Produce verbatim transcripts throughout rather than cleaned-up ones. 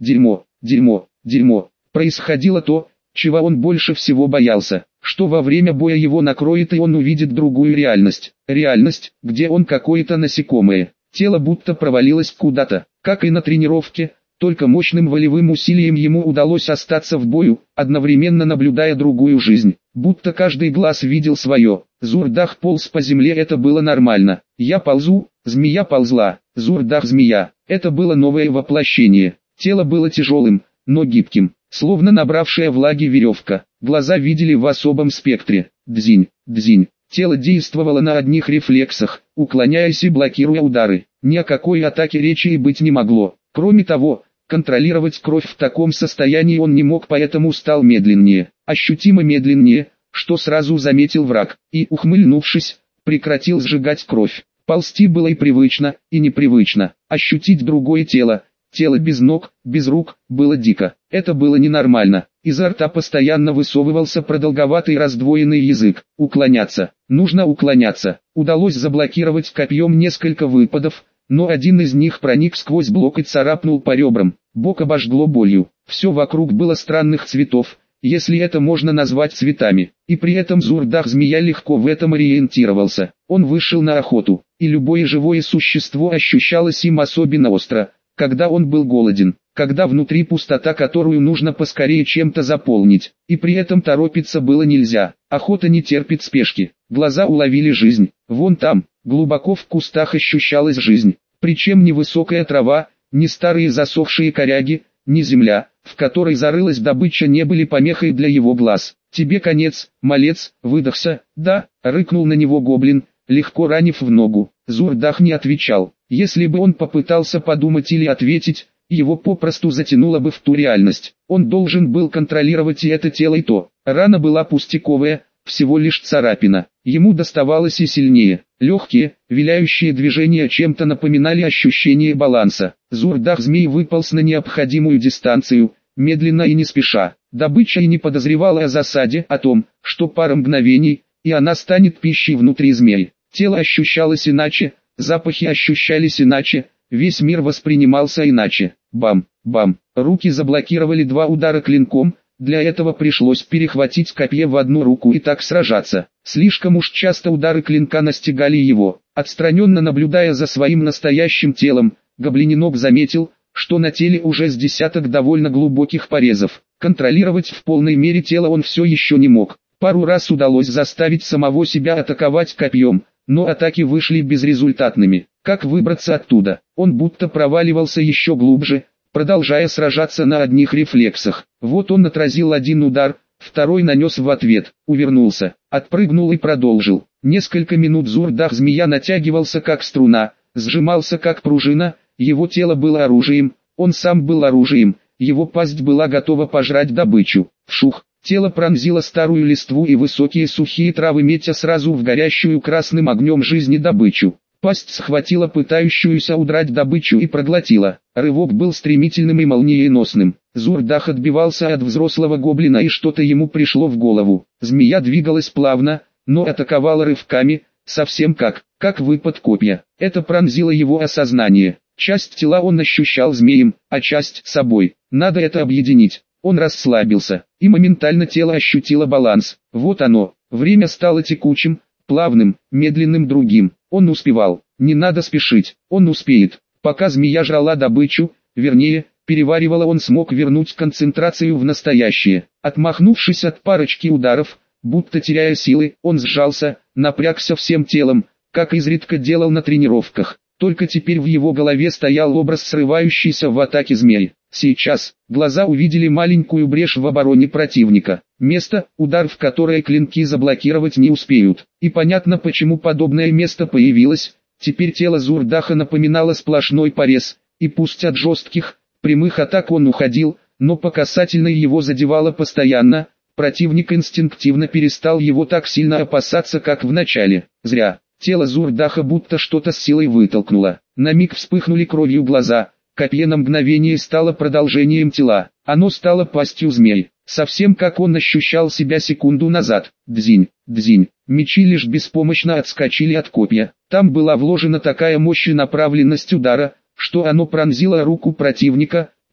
Дерьмо, дерьмо, дерьмо. Происходило то, чего он больше всего боялся, что во время боя его накроет и он увидит другую реальность. Реальность, где он какое-то насекомое. Тело будто провалилось куда-то, как и на тренировке, только мощным волевым усилием ему удалось остаться в бою, одновременно наблюдая другую жизнь. Будто каждый глаз видел свое. Зурдах полз по земле, это было нормально. Я ползу, змея ползла. Зурдах змея. Это было новое воплощение. Тело было тяжелым, но гибким, словно набравшая влаги веревка. Глаза видели в особом спектре. Дзинь, дзинь. Тело действовало на одних рефлексах, уклоняясь и блокируя удары. Ни о какой атаке речи и быть не могло. Кроме того, контролировать кровь в таком состоянии он не мог, поэтому стал медленнее, ощутимо медленнее, что сразу заметил враг, и, ухмыльнувшись, прекратил сжигать кровь. Ползти было и привычно, и непривычно. Ощутить другое тело, тело без ног, без рук, было дико. Это было ненормально. Изо рта постоянно высовывался продолговатый раздвоенный язык. Уклоняться. Нужно уклоняться. Удалось заблокировать копьем несколько выпадов, но один из них проник сквозь блок и царапнул по ребрам. Бок обожгло болью. Все вокруг было странных цветов, если это можно назвать цветами. И при этом Зурдах змея легко в этом ориентировался. Он вышел на охоту, и любое живое существо ощущалось им особенно остро, когда он был голоден, когда внутри пустота, которую нужно поскорее чем-то заполнить, и при этом торопиться было нельзя. Охота не терпит спешки. Глаза уловили жизнь. Вон там, глубоко в кустах ощущалась жизнь. Причем ни высокая трава, ни старые засохшие коряги, ни земля, в которой зарылась добыча, не были помехой для его глаз. «Тебе конец, малец», выдохся. «Да», рыкнул на него гоблин, легко ранив в ногу. Зурдах не отвечал. Если бы он попытался подумать или ответить, его попросту затянуло бы в ту реальность. Он должен был контролировать и это тело, и то. Рана была пустяковая, всего лишь царапина. Ему доставалось и сильнее. Легкие, виляющие движения чем-то напоминали ощущение баланса. Зурдах змей выполз на необходимую дистанцию, медленно и не спеша. Добыча и не подозревала о засаде, о том, что пара мгновений, и она станет пищей внутри змеи. Тело ощущалось иначе, запахи ощущались иначе, весь мир воспринимался иначе. Бам, бам. Руки заблокировали два удара клинком. Для этого пришлось перехватить копье в одну руку и так сражаться. Слишком уж часто удары клинка настигали его. Отстраненно наблюдая за своим настоящим телом, гоблиненок заметил, что на теле уже с десяток довольно глубоких порезов. Контролировать в полной мере тело он все еще не мог. Пару раз удалось заставить самого себя атаковать копьем, но атаки вышли безрезультатными. Как выбраться оттуда? Он будто проваливался еще глубже, продолжая сражаться на одних рефлексах. Вот он отразил один удар, второй нанес в ответ, увернулся, отпрыгнул и продолжил. Несколько минут Зурдах змея натягивался как струна, сжимался как пружина, его тело было оружием, он сам был оружием, его пасть была готова пожрать добычу. Вшух, тело пронзило старую листву и высокие сухие травы, метя сразу в горящую красным огнем жизни добычу. Пасть схватила пытающуюся удрать добычу и проглотила. Рывок был стремительным и молниеносным. Зурдах отбивался от взрослого гоблина, и что-то ему пришло в голову. Змея двигалась плавно, но атаковала рывками, совсем как, как выпад копья. Это пронзило его осознание. Часть тела он ощущал змеем, а часть собой. Надо это объединить. Он расслабился, и моментально тело ощутило баланс. Вот оно. Время стало текучим, плавным, медленным, другим. Он успевал. Не надо спешить. Он успеет. Пока змея жрала добычу, вернее, переваривала, он смог вернуть концентрацию в настоящее. Отмахнувшись от парочки ударов, будто теряя силы, он сжался, напрягся всем телом, как изредка делал на тренировках. Только теперь в его голове стоял образ срывающийся в атаке змеи. Сейчас глаза увидели маленькую брешь в обороне противника. Место, удар в которое клинки заблокировать не успеют. И понятно, почему подобное место появилось. Теперь тело Зурдаха напоминало сплошной порез, и пусть от жестких, прямых атак он уходил, но по касательной его задевало постоянно. Противник инстинктивно перестал его так сильно опасаться, как в начале. Зря. Тело Зурдаха будто что-то с силой вытолкнуло. На миг вспыхнули кровью глаза. Копье на мгновение стало продолжением тела. Оно стало пастью змей. Совсем как он ощущал себя секунду назад. Дзинь, дзинь. Мечи лишь беспомощно отскочили от копья. Там была вложена такая мощь и направленность удара, что оно пронзило руку противника,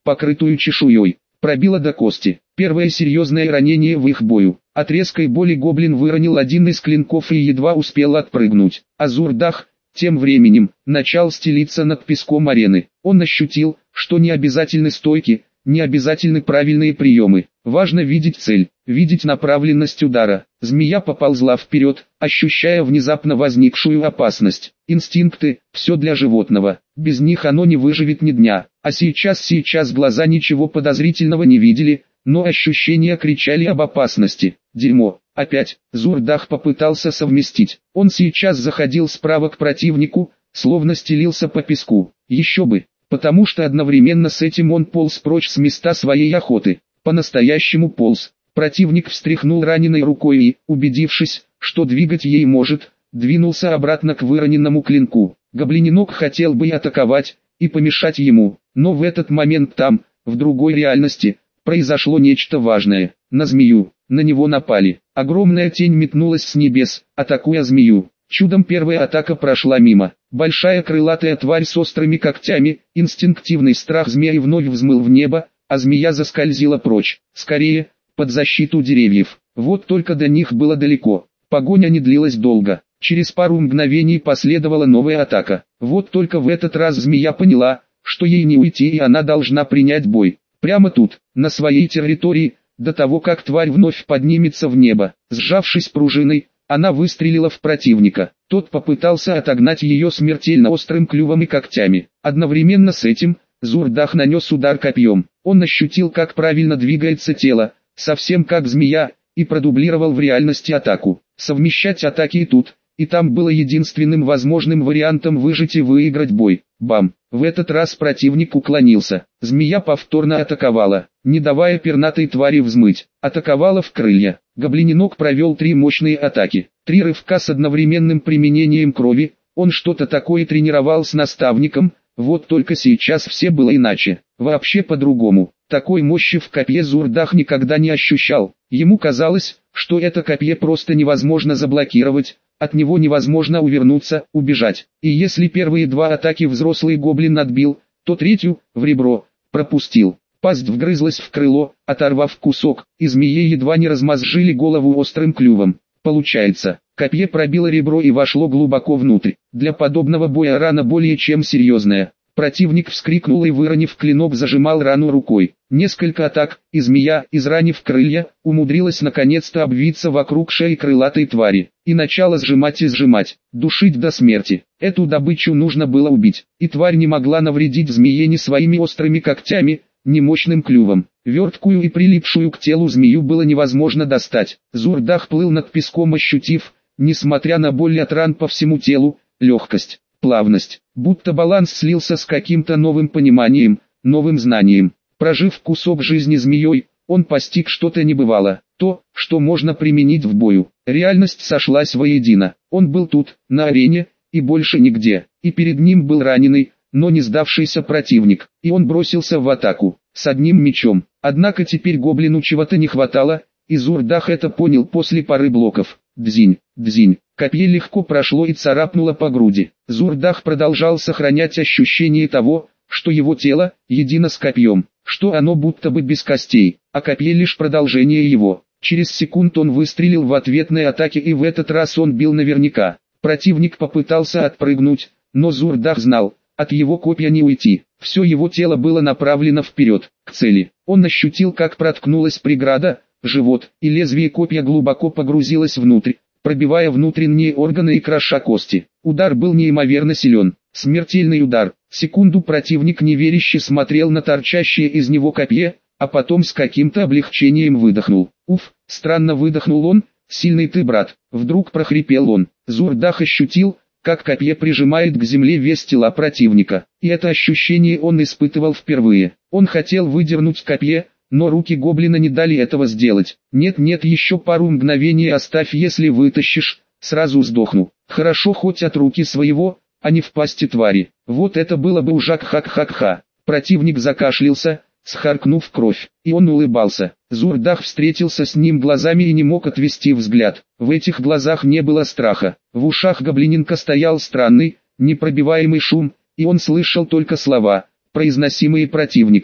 покрытую чешуей, пробило до кости. Первое серьезное ранение в их бою. От резкой боли гоблин выронил один из клинков и едва успел отпрыгнуть. Азурдах, тем временем, начал стелиться над песком арены. Он ощутил, что не обязательны стойки, не обязательны правильные приемы. Важно видеть цель, видеть направленность удара. Змея поползла вперед, ощущая внезапно возникшую опасность. Инстинкты – все для животного. Без них оно не выживет ни дня. А сейчас, сейчас глаза ничего подозрительного не видели, но ощущения кричали об опасности. Дерьмо. Опять. Зурдах попытался совместить. Он сейчас заходил справа к противнику, словно стелился по песку. Еще бы. Потому что одновременно с этим он полз прочь с места своей охоты. По-настоящему полз. Противник встряхнул раненой рукой и, убедившись, что двигать ей может, двинулся обратно к выроненному клинку. Гоблиненок хотел бы и атаковать, и помешать ему, но в этот момент там, в другой реальности, произошло нечто важное. На змею, на него напали. Огромная тень метнулась с небес, атакуя змею. Чудом первая атака прошла мимо. Большая крылатая тварь с острыми когтями, инстинктивный страх змеи вновь взмыл в небо, а змея заскользила прочь. Скорее, под защиту деревьев. Вот только до них было далеко. Погоня не длилась долго. Через пару мгновений последовала новая атака. Вот только в этот раз змея поняла, что ей не уйти и она должна принять бой. Прямо тут, на своей территории, до того как тварь вновь поднимется в небо. Сжавшись пружиной, она выстрелила в противника. Тот попытался отогнать ее смертельно острым клювом и когтями. Одновременно с этим, Зурдах нанес удар копьем. Он ощутил, как правильно двигается тело, совсем как змея, и продублировал в реальности атаку. Совмещать атаки и тут, и там было единственным возможным вариантом выжить и выиграть бой. Бам! В этот раз противник уклонился. Змея повторно атаковала, не давая пернатой твари взмыть. Атаковала в крылья. Гоблиненок провел три мощные атаки. Три рывка с одновременным применением крови. Он что-то такое тренировал с наставником, вот только сейчас все было иначе. Вообще по-другому. Такой мощи в копье Зурдах никогда не ощущал. Ему казалось, что это копье просто невозможно заблокировать. От него невозможно увернуться, убежать. И если первые два атаки взрослый гоблин отбил, то третью, в ребро, пропустил. Пасть вгрызлась в крыло, оторвав кусок, и змее едва не размозжили голову острым клювом. Получается, копье пробило ребро и вошло глубоко внутрь. Для подобного боя рана более чем серьезная. Противник вскрикнул и, выронив клинок, зажимал рану рукой. Несколько атак, и змея, изранив крылья, умудрилась наконец-то обвиться вокруг шеи крылатой твари, и начала сжимать и сжимать, душить до смерти. Эту добычу нужно было убить, и тварь не могла навредить змее ни своими острыми когтями, ни мощным клювом. Верткую и прилипшую к телу змею было невозможно достать. Зурдах плыл над песком, ощутив, несмотря на боль от ран по всему телу, легкость, плавность, будто баланс слился с каким-то новым пониманием, новым знанием. Прожив кусок жизни змеей, он постиг что-то небывалое, то, что можно применить в бою. Реальность сошлась воедино. Он был тут, на арене, и больше нигде. И перед ним был раненый, но не сдавшийся противник. И он бросился в атаку, с одним мечом. Однако теперь гоблину чего-то не хватало, и Зурдах это понял после пары блоков. Дзинь, дзинь. Копье легко прошло и царапнуло по груди. Зурдах продолжал сохранять ощущение того, что его тело едино с копьем, что оно будто бы без костей, а копье лишь продолжение его. Через секунду он выстрелил в ответной атаке, и в этот раз он бил наверняка. Противник попытался отпрыгнуть, но Зурдах знал, от его копья не уйти. Все его тело было направлено вперед, к цели. Он ощутил, как проткнулась преграда, живот, и лезвие копья глубоко погрузилось внутрь, пробивая внутренние органы и кроша кости. Удар был неимоверно силен. Смертельный удар. Секунду противник неверяще смотрел на торчащее из него копье, а потом с каким-то облегчением выдохнул. Уф, странно выдохнул он, сильный ты, брат. Вдруг прохрипел он. Зурдах ощутил, как копье прижимает к земле вес тела противника. И это ощущение он испытывал впервые. Он хотел выдернуть копье, но руки гоблина не дали этого сделать. Нет-нет, еще пару мгновений оставь, если вытащишь, сразу сдохну. Хорошо хоть от руки своего, а не в пасти твари. Вот это было бы ужак, хак-хак-ха. Противник закашлялся, схаркнув кровь, и он улыбался. Зурдах встретился с ним глазами и не мог отвести взгляд. В этих глазах не было страха. В ушах гоблиненка стоял странный, непробиваемый шум, и он слышал только слова, произносимые противником.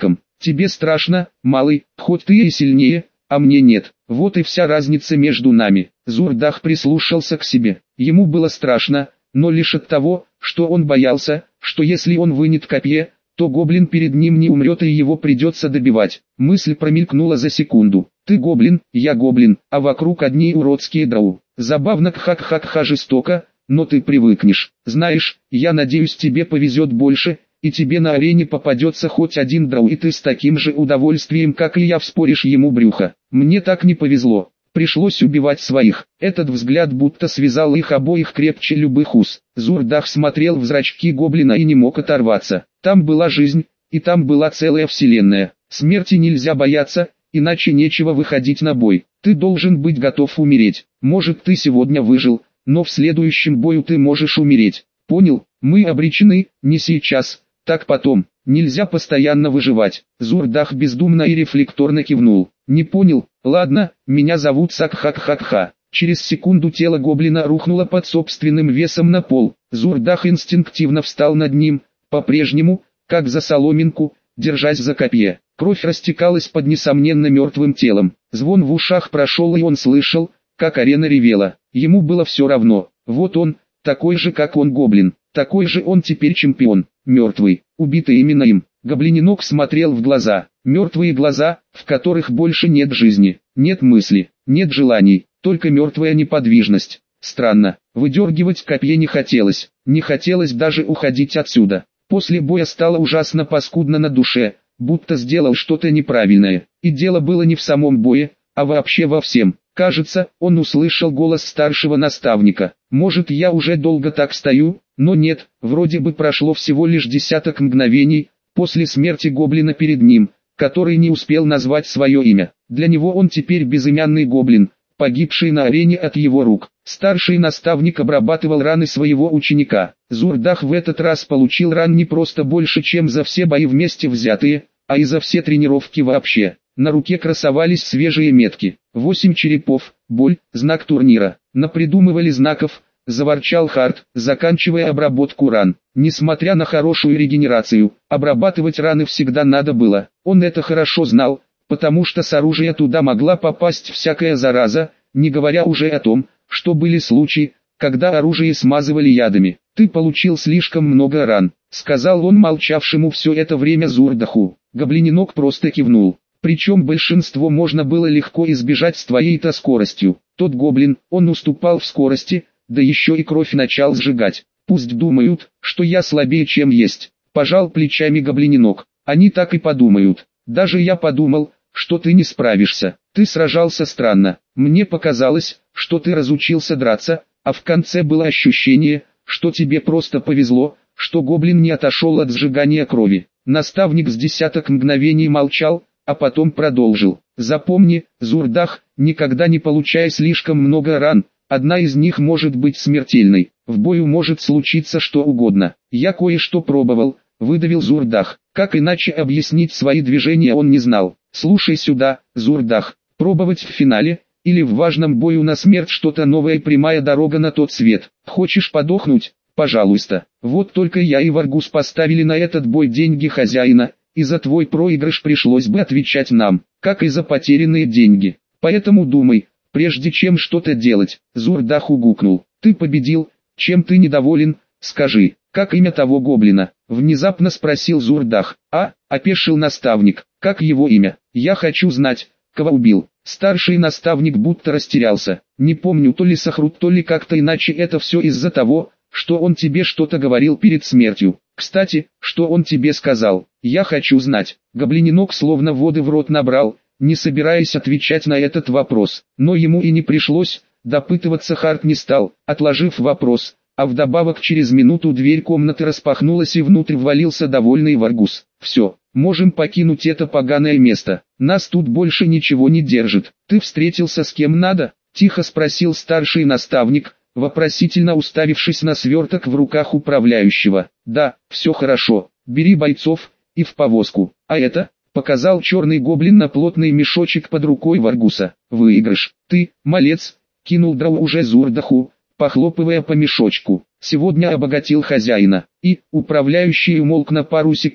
Тебе страшно, малый, хоть ты и сильнее, а мне нет. Вот и вся разница между нами. Зурдах прислушался к себе. Ему было страшно, но лишь от того, что он боялся, что если он вынет копье, то гоблин перед ним не умрет и его придется добивать. Мысль промелькнула за секунду. Ты гоблин, я гоблин, а вокруг одни уродские драу. Забавно, кхак-хак-ха, жестоко, но ты привыкнешь. Знаешь, я надеюсь, тебе повезет больше, и тебе на арене попадется хоть один драу, и ты с таким же удовольствием, как и я, вспоришь ему брюхо. Мне так не повезло. Пришлось убивать своих. Этот взгляд будто связал их обоих крепче любых уз. Зурдах смотрел в зрачки гоблина и не мог оторваться. Там была жизнь, и там была целая вселенная. Смерти нельзя бояться, иначе нечего выходить на бой. Ты должен быть готов умереть. Может, ты сегодня выжил, но в следующем бою ты можешь умереть. Понял? Мы обречены, не сейчас, так потом. Нельзя постоянно выживать. Зурдах бездумно и рефлекторно кивнул. Не понял? Ладно, меня зовут Сакхак-Хак-Ха. Через секунду тело гоблина рухнуло под собственным весом на пол. Зурдах инстинктивно встал над ним, по-прежнему, как за соломинку, держась за копье. Кровь растекалась под несомненно мертвым телом. Звон в ушах прошел, и он слышал, как арена ревела. Ему было все равно. Вот он, такой же как он гоблин. Такой же он теперь чемпион. Мертвый, убитый именно им. Гоблиненок смотрел в глаза. Мертвые глаза, в которых больше нет жизни, нет мысли, нет желаний, только мертвая неподвижность. Странно, выдергивать копье не хотелось, не хотелось даже уходить отсюда. После боя стало ужасно паскудно на душе, будто сделал что-то неправильное. И дело было не в самом бое, а вообще во всем. Кажется, он услышал голос старшего наставника. Может, я уже долго так стою, но нет, вроде бы прошло всего лишь десяток мгновений после смерти гоблина перед ним, который не успел назвать свое имя. Для него он теперь безымянный гоблин, погибший на арене от его рук. Старший наставник обрабатывал раны своего ученика. Зурдах в этот раз получил ран не просто больше, чем за все бои вместе взятые, а и за все тренировки вообще. На руке красовались свежие метки. Восемь черепов, боль, знак турнира. Напридумывали знаков, заворчал Харт, заканчивая обработку ран. Несмотря на хорошую регенерацию, обрабатывать раны всегда надо было. Он это хорошо знал, потому что с оружия туда могла попасть всякая зараза, не говоря уже о том, что были случаи, когда оружие смазывали ядами. «Ты получил слишком много ран», — сказал он молчавшему все это время Зурдаху. Гоблиненок просто кивнул. Причем большинство можно было легко избежать с твоей-то скоростью. Тот гоблин, он уступал в скорости, да еще и кровь начал сжигать. Пусть думают, что я слабее, чем есть. Пожал плечами гоблиненок. Они так и подумают. Даже я подумал, что ты не справишься. Ты сражался странно. Мне показалось, что ты разучился драться, а в конце было ощущение, что тебе просто повезло, что гоблин не отошел от сжигания крови. Наставник с десяток мгновений молчал, а потом продолжил. Запомни, Зурдах, никогда не получай слишком много ран, одна из них может быть смертельной. В бою может случиться что угодно. Я кое-что пробовал, выдавил Зурдах. Как иначе объяснить свои движения он не знал. Слушай сюда, Зурдах, пробовать в финале, или в важном бою на смерть что-то новое, прямая дорога на тот свет. Хочешь подохнуть? Пожалуйста. Вот только я и Варгус поставили на этот бой деньги хозяина, и за твой проигрыш пришлось бы отвечать нам, как и за потерянные деньги. Поэтому думай, прежде чем что-то делать. Зурдах угукнул. Ты победил, чем ты недоволен, скажи, как имя того гоблина? Внезапно спросил Зурдах. А, опешил наставник, как его имя? Я хочу знать, кого убил. Старший наставник будто растерялся. Не помню, то ли Сахрут, то ли как-то иначе, это все из-за того, что он тебе что-то говорил перед смертью. Кстати, что он тебе сказал? Я хочу знать. Гоблиненок словно воды в рот набрал, не собираясь отвечать на этот вопрос. Но ему и не пришлось, допытываться Харт не стал, отложив вопрос, а вдобавок через минуту дверь комнаты распахнулась и внутрь ввалился довольный Варгус. Все, можем покинуть это поганое место, нас тут больше ничего не держит. Ты встретился с кем надо? Тихо спросил старший наставник, вопросительно уставившись на сверток в руках управляющего. Да, все хорошо, бери бойцов, и в повозку. А это, показал черный гоблин на плотный мешочек под рукой Варгуса. Выигрыш, ты, малец, кинул драу уже Зурдаху, похлопывая по мешочку. Сегодня обогатил хозяина. И, управляющий умолк на пару секунд,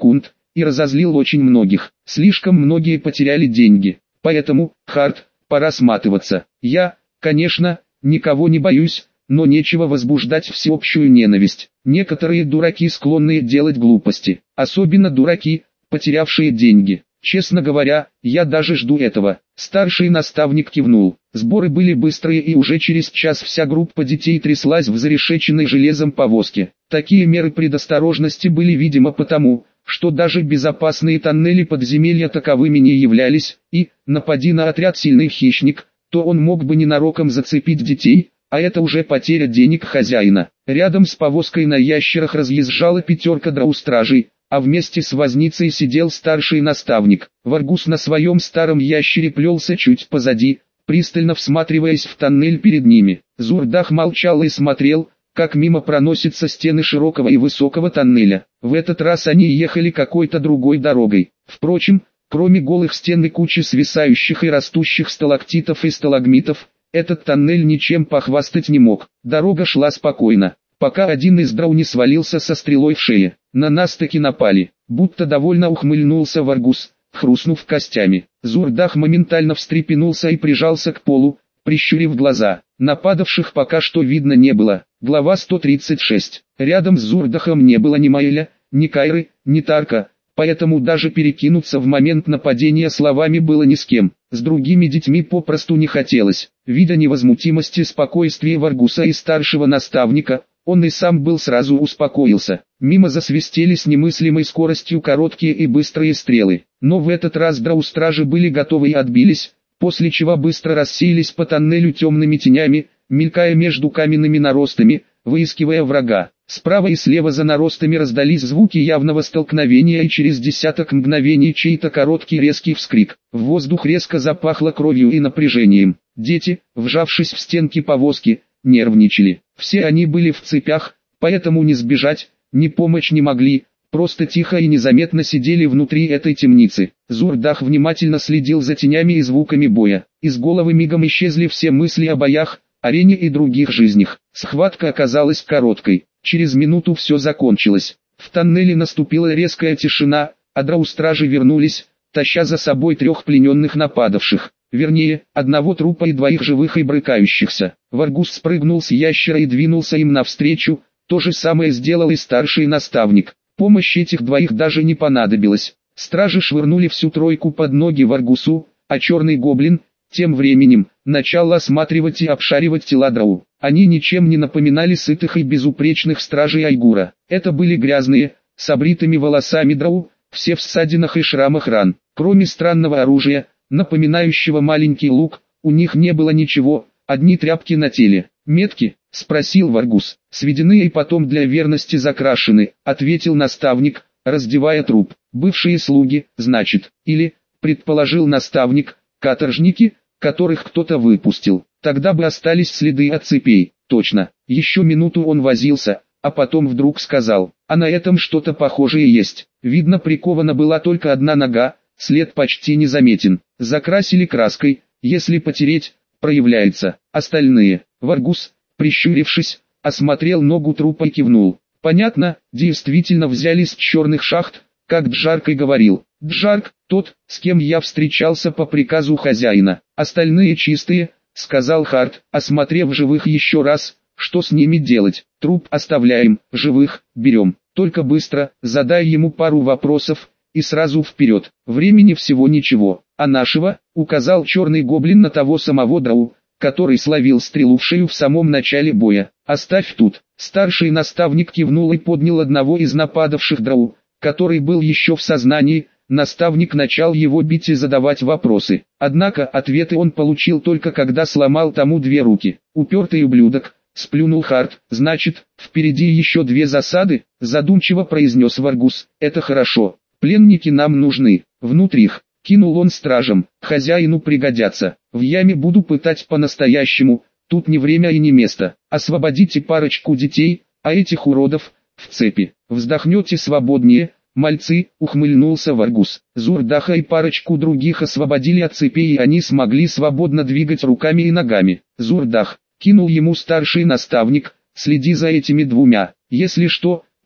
и разозлил очень многих. Слишком многие потеряли деньги. Поэтому, Харт, пора сматываться. Я, конечно, никого не боюсь, но нечего возбуждать всеобщую ненависть. Некоторые дураки склонны делать глупости, особенно дураки, потерявшие деньги. Честно говоря, я даже жду этого. Старший наставник кивнул. Сборы были быстрые, и уже через час вся группа детей тряслась в зарешеченной железом повозке. Такие меры предосторожности были видимо потому, что даже безопасные тоннели подземелья таковыми не являлись, и, напади на отряд сильный хищник, то он мог бы ненароком зацепить детей, а это уже потеря денег хозяина. Рядом с повозкой на ящерах разъезжала пятерка драу-стражей, а вместе с возницей сидел старший наставник. Варгус на своем старом ящере плелся чуть позади, пристально всматриваясь в тоннель перед ними. Зурдах молчал и смотрел, как мимо проносятся стены широкого и высокого тоннеля. В этот раз они ехали какой-то другой дорогой. Впрочем, кроме голых стен и кучи свисающих и растущих сталактитов и сталагмитов, этот тоннель ничем похвастать не мог. Дорога шла спокойно, пока один из драу не свалился со стрелой в шее. На нас таки напали, будто довольно ухмыльнулся Варгус, хрустнув костями. Зурдах моментально встрепенулся и прижался к полу, прищурив глаза. Нападавших пока что видно не было. Глава сто тридцать шесть. Рядом с Зурдахом не было ни Маэля, ни Кайры, ни Тарка, поэтому даже перекинуться в момент нападения словами было ни с кем. С другими детьми попросту не хотелось. Видя невозмутимость и спокойствие Варгуса и старшего наставника, он и сам был сразу успокоился. Мимо засвистели с немыслимой скоростью короткие и быстрые стрелы. Но в этот раз драу-стражи были готовы и отбились, после чего быстро рассеялись по тоннелю темными тенями, мелькая между каменными наростами, выискивая врага. Справа и слева за наростами раздались звуки явного столкновения, и через десяток мгновений чей-то короткий резкий вскрик. В воздух резко запахло кровью и напряжением. Дети, вжавшись в стенки повозки, нервничали. Все они были в цепях, поэтому не сбежать, ни помочь не могли, просто тихо и незаметно сидели внутри этой темницы. Зурдах внимательно следил за тенями и звуками боя. Из головы мигом исчезли все мысли о боях, арене и других жизнях. Схватка оказалась короткой. Через минуту все закончилось. В тоннеле наступила резкая тишина, а драу-стражи вернулись, таща за собой трех плененных нападавших. Вернее, одного трупа и двоих живых и брыкающихся. Варгус спрыгнул с ящера и двинулся им навстречу, то же самое сделал и старший наставник. Помощь этих двоих даже не понадобилась. Стражи швырнули всю тройку под ноги Варгусу, а черный гоблин, тем временем, начал осматривать и обшаривать тела драу. Они ничем не напоминали сытых и безупречных стражей Айгура. Это были грязные, с обритыми волосами драу, все в ссадинах и шрамах ран. Кроме странного оружия, напоминающего маленький лук, у них не было ничего, одни тряпки на теле. «Метки?» — спросил Варгус. «Сведены и потом для верности закрашены», — ответил наставник, раздевая труп. «Бывшие слуги, значит, или, предположил наставник, каторжники, которых кто-то выпустил. Тогда бы остались следы от цепей». «Точно». Еще минуту он возился, а потом вдруг сказал: «А на этом что-то похожее есть. Видно, прикована была только одна нога, след почти незаметен. Закрасили краской, если потереть, проявляется. Остальные». Варгус, прищурившись, осмотрел ногу трупа и кивнул. «Понятно, действительно взяли с черных шахт, как Джарк и говорил. Джарк, тот, с кем я встречался по приказу хозяина. Остальные чистые», — сказал Харт, осмотрев живых еще раз. «Что с ними делать? Труп оставляем, живых берем. Только быстро, задай ему пару вопросов, и сразу вперед. Времени всего ничего. А нашего», — указал черный гоблин на того самого драу, который словил стрелу в шею в самом начале боя. «Оставь тут». Старший наставник кивнул и поднял одного из нападавших драу, который был еще в сознании. Наставник начал его бить и задавать вопросы. Однако ответы он получил только когда сломал тому две руки. «Упертый ублюдок», — сплюнул Харт. «Значит, впереди еще две засады?» — задумчиво произнес Варгус. «Это хорошо. Пленники нам нужны. Внутрь их», — кинул он стражам. «Хозяину пригодятся. В яме буду пытать по-настоящему. Тут не время и не место. Освободите парочку детей, а этих уродов — в цепи. Вздохнете свободнее, мальцы», — ухмыльнулся Варгус. Зурдаха и парочку других освободили от цепей, и они смогли свободно двигать руками и ногами. «Зурдах», — кинул ему старший наставник, — «следи за этими двумя. Если что,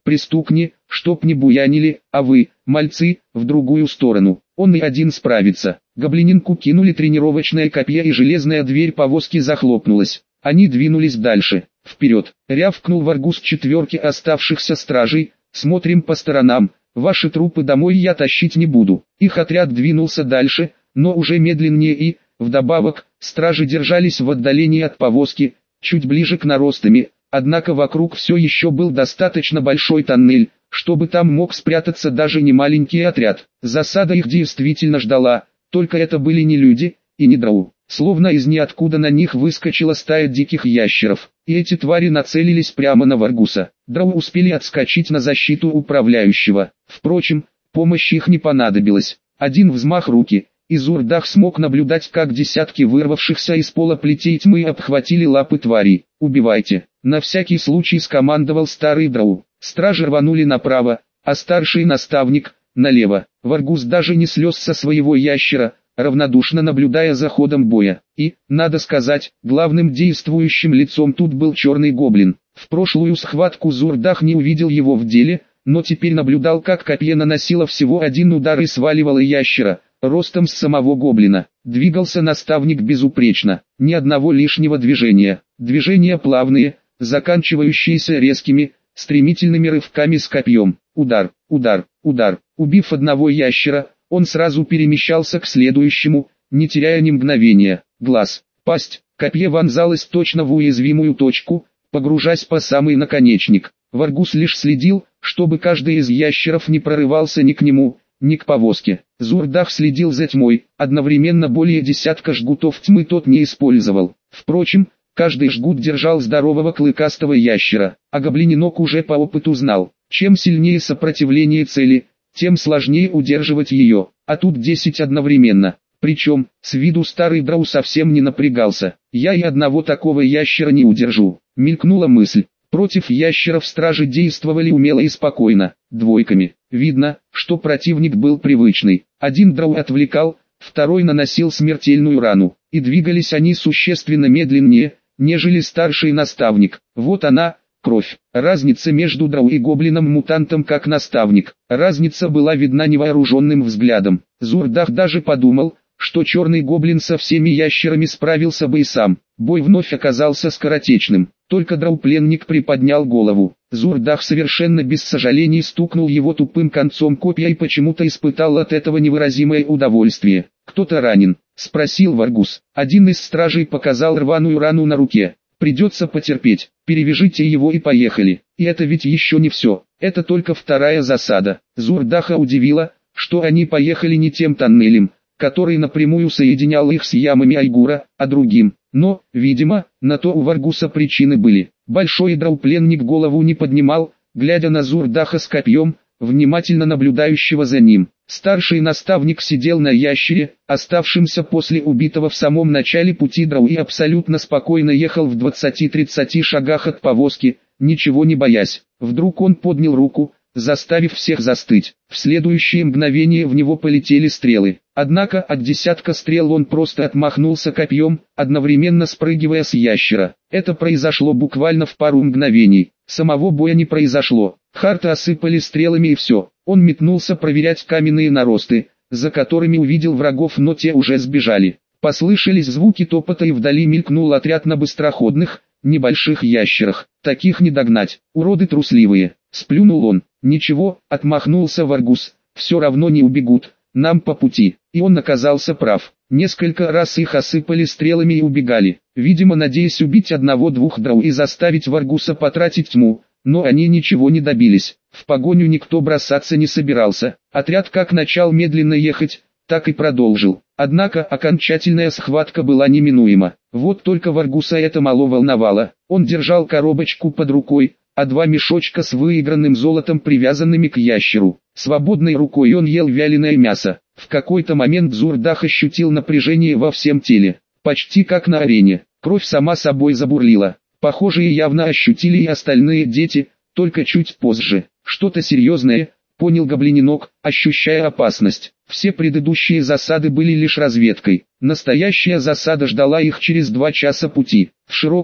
пристукни, чтоб не буянили, а вы, мальцы, в другую сторону. Он и один справится. Гоблининку кинули тренировочное копье, и железная дверь повозки захлопнулась. Они двинулись дальше. Вперед! Рявкнул Варгус четверки оставшихся стражей. Смотрим по сторонам. Ваши трупы домой я тащить не буду. Их отряд двинулся дальше, но уже медленнее и, вдобавок, стражи держались в отдалении от повозки, чуть ближе к наростами. Однако вокруг все еще был достаточно большой тоннель, чтобы там мог спрятаться даже не маленький отряд. Засада их действительно ждала, только это были не люди и не драу. Словно из ниоткуда на них выскочила стая диких ящеров, и эти твари нацелились прямо на Варгуса. Драу успели отскочить на защиту управляющего. Впрочем, помощь их не понадобилась. Один взмах руки, и Зурдах смог наблюдать, как десятки вырвавшихся из пола плетей тьмы обхватили лапы тварей. «Убивайте!» На всякий случай скомандовал старый драу. Стражи рванули направо, а старший наставник – налево. Варгус даже не слез со своего ящера, равнодушно наблюдая за ходом боя. И, надо сказать, главным действующим лицом тут был черный гоблин. В прошлую схватку Зурдах не увидел его в деле, но теперь наблюдал, как копье наносило всего один удар и сваливало ящера, ростом с самого гоблина. Двигался наставник безупречно, ни одного лишнего движения. Движения плавные, заканчивающиеся резкими, стремительными рывками с копьем. Удар, удар, удар. Убив одного ящера, он сразу перемещался к следующему, не теряя ни мгновения. Глаз, пасть, копье вонзалось точно в уязвимую точку, погружаясь по самый наконечник. Варгус лишь следил, чтобы каждый из ящеров не прорывался ни к нему, ни к повозке. Зурдах следил за тьмой, одновременно более десятка жгутов тьмы тот не использовал. Впрочем, каждый жгут держал здорового клыкастого ящера, а гоблининок уже по опыту знал, чем сильнее сопротивление цели, тем сложнее удерживать ее, а тут десять одновременно. Причем, с виду старый драу совсем не напрягался. «Я и одного такого ящера не удержу», — мелькнула мысль. Против ящеров стражи действовали умело и спокойно, двойками. Видно, что противник был привычный. Один драу отвлекал, второй наносил смертельную рану, и двигались они существенно медленнее, нежели старший наставник. Вот она, кровь. Разница между драу и гоблином-мутантом как наставник. Разница была видна невооруженным взглядом. Зурдах даже подумал, что черный гоблин со всеми ящерами справился бы и сам. Бой вновь оказался скоротечным. Только драу-пленник приподнял голову. Зурдах совершенно без сожалений стукнул его тупым концом копья и почему-то испытал от этого невыразимое удовольствие. «Кто-то ранен?» — спросил Варгус. Один из стражей показал рваную рану на руке. «Придется потерпеть. Перевяжите его и поехали». И это ведь еще не все. Это только вторая засада. Зурдаха удивило, что они поехали не тем тоннелем, который напрямую соединял их с ямами Айгура, а другим. Но, видимо, на то у Варгуса причины были. Большой драу-пленник голову не поднимал, глядя на Зурдаха с копьем, внимательно наблюдающего за ним. Старший наставник сидел на ящере, оставшемся после убитого в самом начале пути драу, и абсолютно спокойно ехал в двадцати-тридцати шагах от повозки, ничего не боясь. Вдруг он поднял руку, заставив всех застыть. В следующее мгновение в него полетели стрелы. Однако от десятка стрел он просто отмахнулся копьем, одновременно спрыгивая с ящера. Это произошло буквально в пару мгновений. Самого боя не произошло. Харта осыпали стрелами и все. Он метнулся проверять каменные наросты, за которыми увидел врагов, но те уже сбежали. Послышались звуки топота, и вдали мелькнул отряд на быстроходных, небольших ящерах. Таких не догнать, уроды трусливые. Сплюнул он. «Ничего», — отмахнулся Варгус, — «все равно не убегут, нам по пути». И он оказался прав. Несколько раз их осыпали стрелами и убегали, видимо надеясь убить одного-двух драу и заставить Варгуса потратить тьму, но они ничего не добились. В погоню никто бросаться не собирался. Отряд как начал медленно ехать, так и продолжил. Однако окончательная схватка была неминуема. Вот только Варгуса это мало волновало. Он держал коробочку под рукой, а два мешочка с выигранным золотом привязанными к ящеру. Свободной рукой он ел вяленое мясо. В какой-то момент Зурдах ощутил напряжение во всем теле, почти как на арене. Кровь сама собой забурлила. Похожие явно ощутили и остальные дети, только чуть позже. Что-то серьезное, понял гоблининок, ощущая опасность. Все предыдущие засады были лишь разведкой. Настоящая засада ждала их через два часа пути. В широком,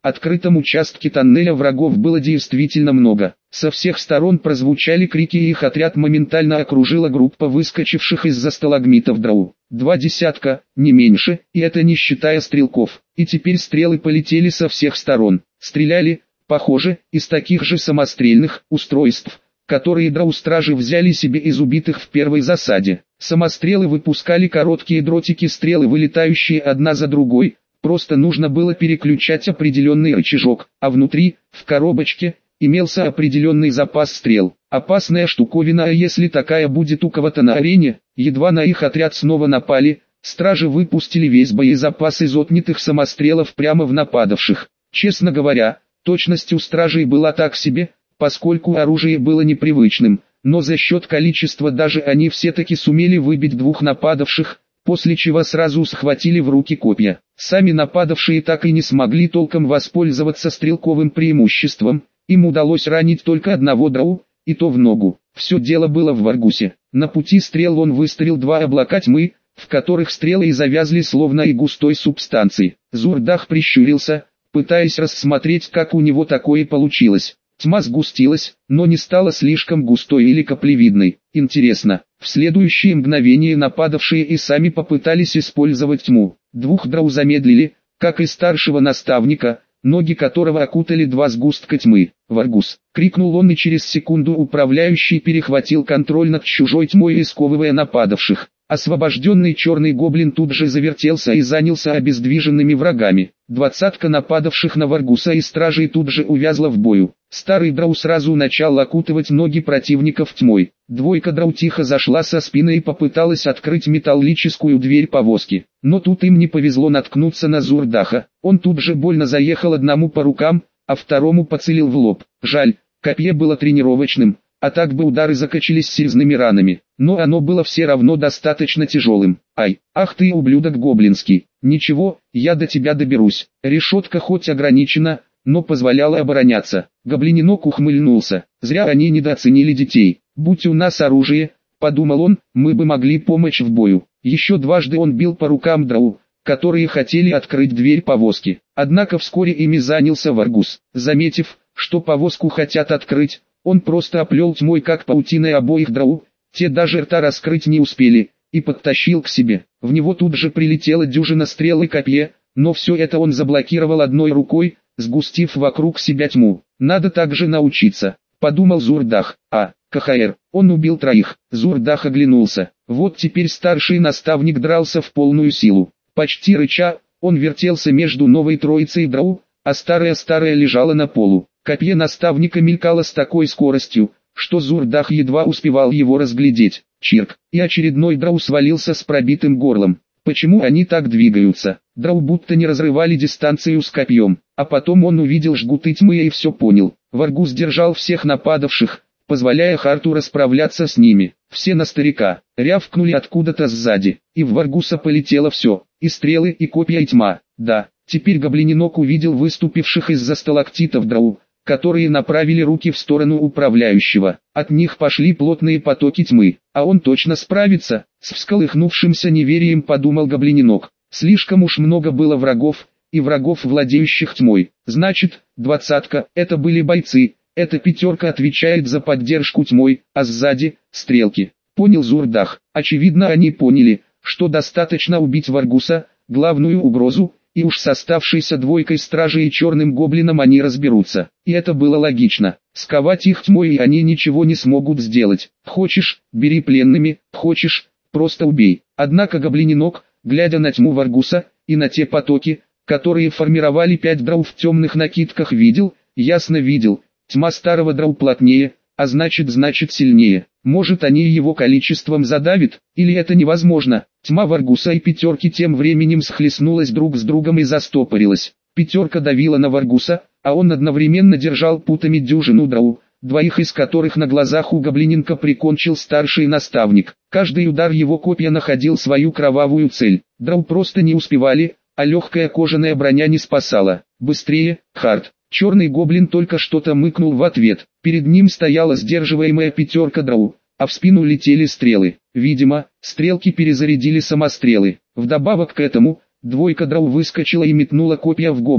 открытом участке тоннеля врагов было действительно много. Со всех сторон прозвучали крики, и их отряд моментально окружила группа выскочивших из-за сталагмитов драу. Два десятка, не меньше, и это не считая стрелков. И теперь стрелы полетели со всех сторон. Стреляли, похоже, из таких же самострельных устройств, которые драу-стражи взяли себе из убитых в первой засаде. Самострелы выпускали короткие дротики-стрелы, вылетающие одна за другой, просто нужно было переключать определенный рычажок, а внутри, в коробочке, имелся определенный запас стрел. Опасная штуковина, а если такая будет у кого-то на арене. Едва на их отряд снова напали, стражи выпустили весь боезапас из отнятых самострелов прямо в нападавших. Честно говоря, точность у стражей была так себе, поскольку оружие было непривычным, но за счет количества даже они все-таки сумели выбить двух нападавших, после чего сразу схватили в руки копья. Сами нападавшие так и не смогли толком воспользоваться стрелковым преимуществом, им удалось ранить только одного драу, и то в ногу. Все дело было в Варгусе. На пути стрел он выставил два облака тьмы, в которых стрелы и завязли словно и густой субстанции. Зурдах прищурился, пытаясь рассмотреть, как у него такое получилось. Тьма сгустилась, но не стала слишком густой или каплевидной. Интересно, в следующее мгновение нападавшие и сами попытались использовать тьму. Двух драу замедлили, как и старшего наставника, ноги которого окутали два сгустка тьмы. «Варгус!» — крикнул он, и через секунду управляющий перехватил контроль над чужой тьмой, сковывая нападавших. Освобожденный черный гоблин тут же завертелся и занялся обездвиженными врагами. Двадцатка нападавших на Варгуса и стражей тут же увязла в бою. Старый драу сразу начал окутывать ноги противников тьмой. Двойка драу тихо зашла со спины и попыталась открыть металлическую дверь повозки. Но тут им не повезло наткнуться на Зурдаха. Он тут же больно заехал одному по рукам, а второму поцелил в лоб. Жаль, копье было тренировочным, а так бы удары закочились сильными ранами. Но оно было все равно достаточно тяжелым. «Ай, ах ты ублюдок гоблинский! Ничего, я до тебя доберусь». Решетка хоть ограничена, но позволяла обороняться. Гоблининок ухмыльнулся. Зря они недооценили детей. «Будь у нас оружие», — подумал он, — «мы бы могли помочь в бою». Еще дважды он бил по рукам драу, которые хотели открыть дверь повозки. Однако вскоре ими занялся Варгус. Заметив, что повозку хотят открыть, он просто оплел тьмой как паутиной обоих драу, те даже рта раскрыть не успели, и подтащил к себе. В него тут же прилетела дюжина стрел и копье, но все это он заблокировал одной рукой, сгустив вокруг себя тьму. «Надо также научиться», — подумал Зурдах. «А, КХР, он убил троих». Зурдах оглянулся. Вот теперь старший наставник дрался в полную силу. Почти рыча, он вертелся между новой троицей драу, а старая-старая лежала на полу. Копье наставника мелькало с такой скоростью, что Зурдах едва успевал его разглядеть. Чирк, и очередной драу свалился с пробитым горлом. Почему они так двигаются? Драу будто не разрывали дистанцию с копьем, а потом он увидел жгуты тьмы и все понял. Варгус держал всех нападавших, позволяя Харту расправляться с ними. Все на старика. Рявкнули откуда-то сзади, и в Варгуса полетело все, и стрелы, и копья, и тьма. Да, теперь гоблининок увидел выступивших из-за сталактитов драу, которые направили руки в сторону управляющего. От них пошли плотные потоки тьмы, а он точно справится, с всколыхнувшимся неверием подумал гоблининок. Слишком уж много было врагов, и врагов, владеющих тьмой. Значит, двадцатка, это были бойцы, эта пятерка отвечает за поддержку тьмой, а сзади — стрелки. Понял Зурдах. Очевидно, они поняли, что достаточно убить Варгуса, главную угрозу, и уж с оставшейся двойкой стражей и черным гоблином они разберутся. И это было логично. Сковать их тьмой, и они ничего не смогут сделать. Хочешь, бери пленными, хочешь, просто убей. Однако гоблининок, глядя на тьму Варгуса, и на те потоки, которые формировали пять драу в темных накидках, видел, ясно видел, тьма старого драу плотнее, а значит значит сильнее. Может, они его количеством задавят, или это невозможно. Тьма Варгуса и пятерки тем временем схлестнулась друг с другом и застопорилась. Пятерка давила на Варгуса, а он одновременно держал путами дюжину драу, двоих из которых на глазах у гоблининка прикончил старший наставник. Каждый удар его копья находил свою кровавую цель. Драу просто не успевали, а легкая кожаная броня не спасала. «Быстрее, Харт!» Черный гоблин только что-то мыкнул в ответ. Перед ним стояла сдерживаемая пятерка драу, а в спину летели стрелы. Видимо, стрелки перезарядили самострелы. Вдобавок к этому, двойка драу выскочила и метнула копья в гоблина.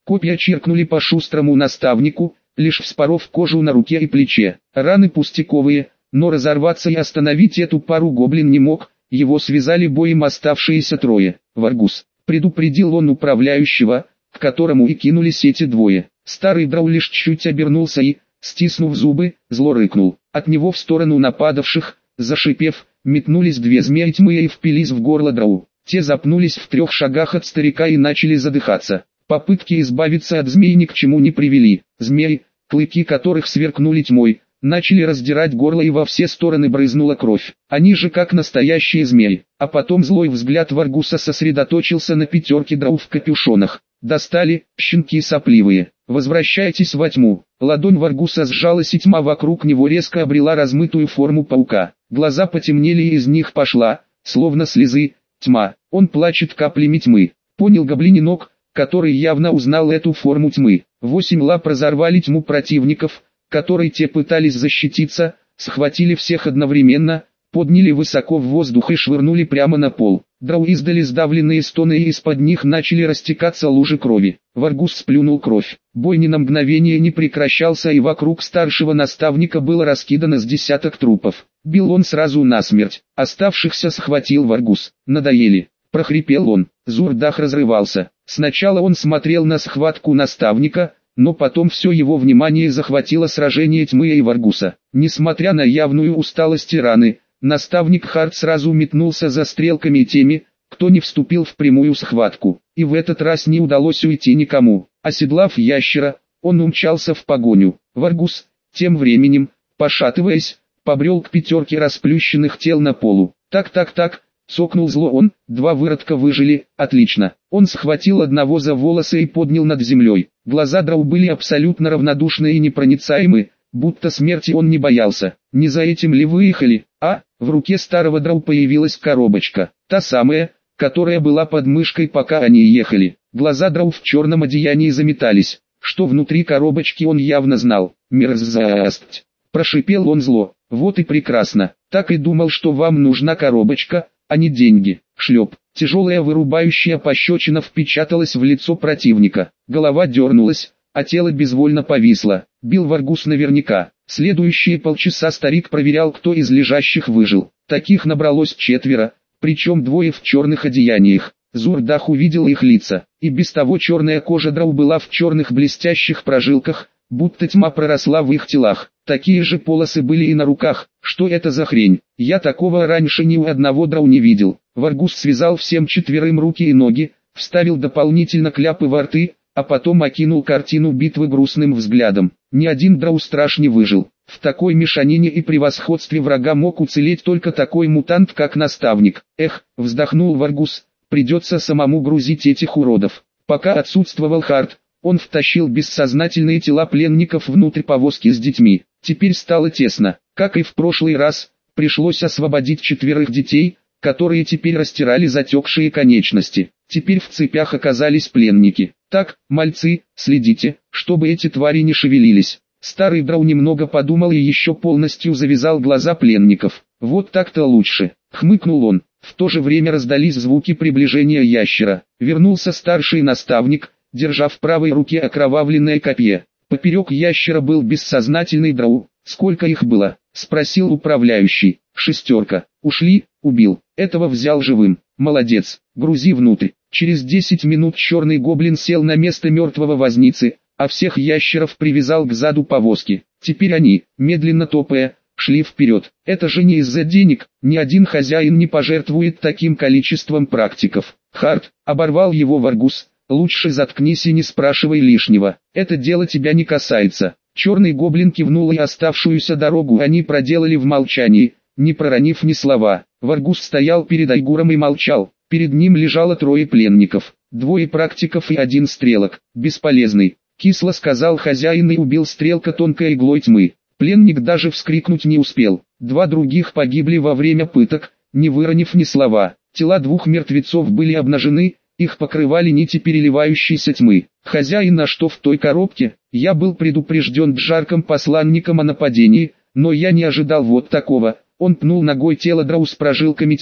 Копья чиркнули по шустрому наставнику, лишь вспоров кожу на руке и плече. Раны пустяковые, но разорваться и остановить эту пару гоблин не мог, его связали боем оставшиеся трое. «Варгус», — предупредил он управляющего, к которому и кинулись эти двое. Старый драу лишь чуть обернулся и, стиснув зубы, зло рыкнул. От него в сторону нападавших, зашипев, метнулись две змеи тьмы и впились в горло драу. Те запнулись в трех шагах от старика и начали задыхаться. Попытки избавиться от змей ни к чему не привели. Змеи, клыки которых сверкнули тьмой, начали раздирать горло и во все стороны брызнула кровь. Они же как настоящие змеи. А потом злой взгляд Варгуса сосредоточился на пятерке драу в капюшонах. «Достали, щенки сопливые, возвращайтесь во тьму». Ладонь Варгуса сжалась и тьма вокруг него резко обрела размытую форму паука. Глаза потемнели и из них пошла, словно слезы, тьма. Он плачет каплями тьмы. Понял гоблиненок, который явно узнал эту форму тьмы. Восемь лап разорвали тьму противников, которые те пытались защититься, схватили всех одновременно, подняли высоко в воздух и швырнули прямо на пол. Драу издали сдавленные стоны и из-под них начали растекаться лужи крови. Варгус сплюнул кровь. Бой ни на мгновение не прекращался и вокруг старшего наставника было раскидано с десяток трупов. Бил он сразу насмерть. Оставшихся схватил Варгус. «Надоели», — прохрипел он. Зурдах разрывался. Сначала он смотрел на схватку наставника, но потом все его внимание захватило сражение тьмы и Варгуса. Несмотря на явную усталость и раны, наставник Харт сразу метнулся за стрелками теми, кто не вступил в прямую схватку. И в этот раз не удалось уйти никому. Оседлав ящера, он умчался в погоню. Варгус, тем временем, пошатываясь, побрел к пятерке расплющенных тел на полу. «Так-так-так», — цокнул зло он, «два выродка выжили, отлично». Он схватил одного за волосы и поднял над землей. Глаза драу были абсолютно равнодушны и непроницаемы, будто смерти он не боялся. «Не за этим ли выехали?» А, в руке старого драу появилась коробочка. Та самая, которая была под мышкой, пока они ехали. Глаза драу в черном одеянии заметались. Что внутри коробочки он явно знал. «Мерзость!» — прошипел он зло. «Вот и прекрасно. Так и думал, что вам нужна коробочка, а не деньги». Шлеп. Тяжелая вырубающая пощечина впечаталась в лицо противника. Голова дернулась, а тело безвольно повисло. Бил Варгус наверняка. Следующие полчаса старик проверял, кто из лежащих выжил. Таких набралось четверо, причем двое в черных одеяниях. Зурдах увидел их лица, и без того черная кожа драу была в черных блестящих прожилках, будто тьма проросла в их телах. Такие же полосы были и на руках. Что это за хрень? Я такого раньше ни у одного драу не видел. Варгус связал всем четверым руки и ноги, вставил дополнительно кляпы во рты, а потом окинул картину битвы грустным взглядом. Ни один драу-страж не выжил. В такой мешанине и превосходстве врага мог уцелеть только такой мутант, как наставник. Эх, вздохнул Варгус, придется самому грузить этих уродов. Пока отсутствовал Харт, он втащил бессознательные тела пленников внутрь повозки с детьми. Теперь стало тесно. Как и в прошлый раз, пришлось освободить четверых детей, которые теперь растирали затекшие конечности. Теперь в цепях оказались пленники. «Так, мальцы, следите, чтобы эти твари не шевелились». Старый драу немного подумал и еще полностью завязал глаза пленников. «Вот так-то лучше», — хмыкнул он. В то же время раздались звуки приближения ящера. Вернулся старший наставник, держа в правой руке окровавленное копье. Поперек ящера был бессознательный драу. «Сколько их было?» — спросил управляющий. «Шестерка. Ушли, убил. Этого взял живым. Молодец. Грузи внутрь». Через десять минут черный гоблин сел на место мертвого возницы, а всех ящеров привязал к заду повозки. Теперь они, медленно топая, шли вперед. Это же не из-за денег, ни один хозяин не пожертвует таким количеством практиков. Харт, оборвал его Варгус, лучше заткнись и не спрашивай лишнего, это дело тебя не касается. Черный гоблин кивнул, и оставшуюся дорогу они проделали в молчании, не проронив ни слова. Варгус стоял перед Айгуром и молчал. Перед ним лежало трое пленников, двое практиков и один стрелок. «Бесполезный», — кисло сказал хозяин и убил стрелка тонкой иглой тьмы. Пленник даже вскрикнуть не успел. Два других погибли во время пыток, не выронив ни слова. Тела двух мертвецов были обнажены, их покрывали нити переливающейся тьмы. «Хозяин, а что в той коробке?» Я был предупрежден Джарком посланником о нападении, но я не ожидал вот такого. Он пнул ногой тело драу с прожилками тьмы,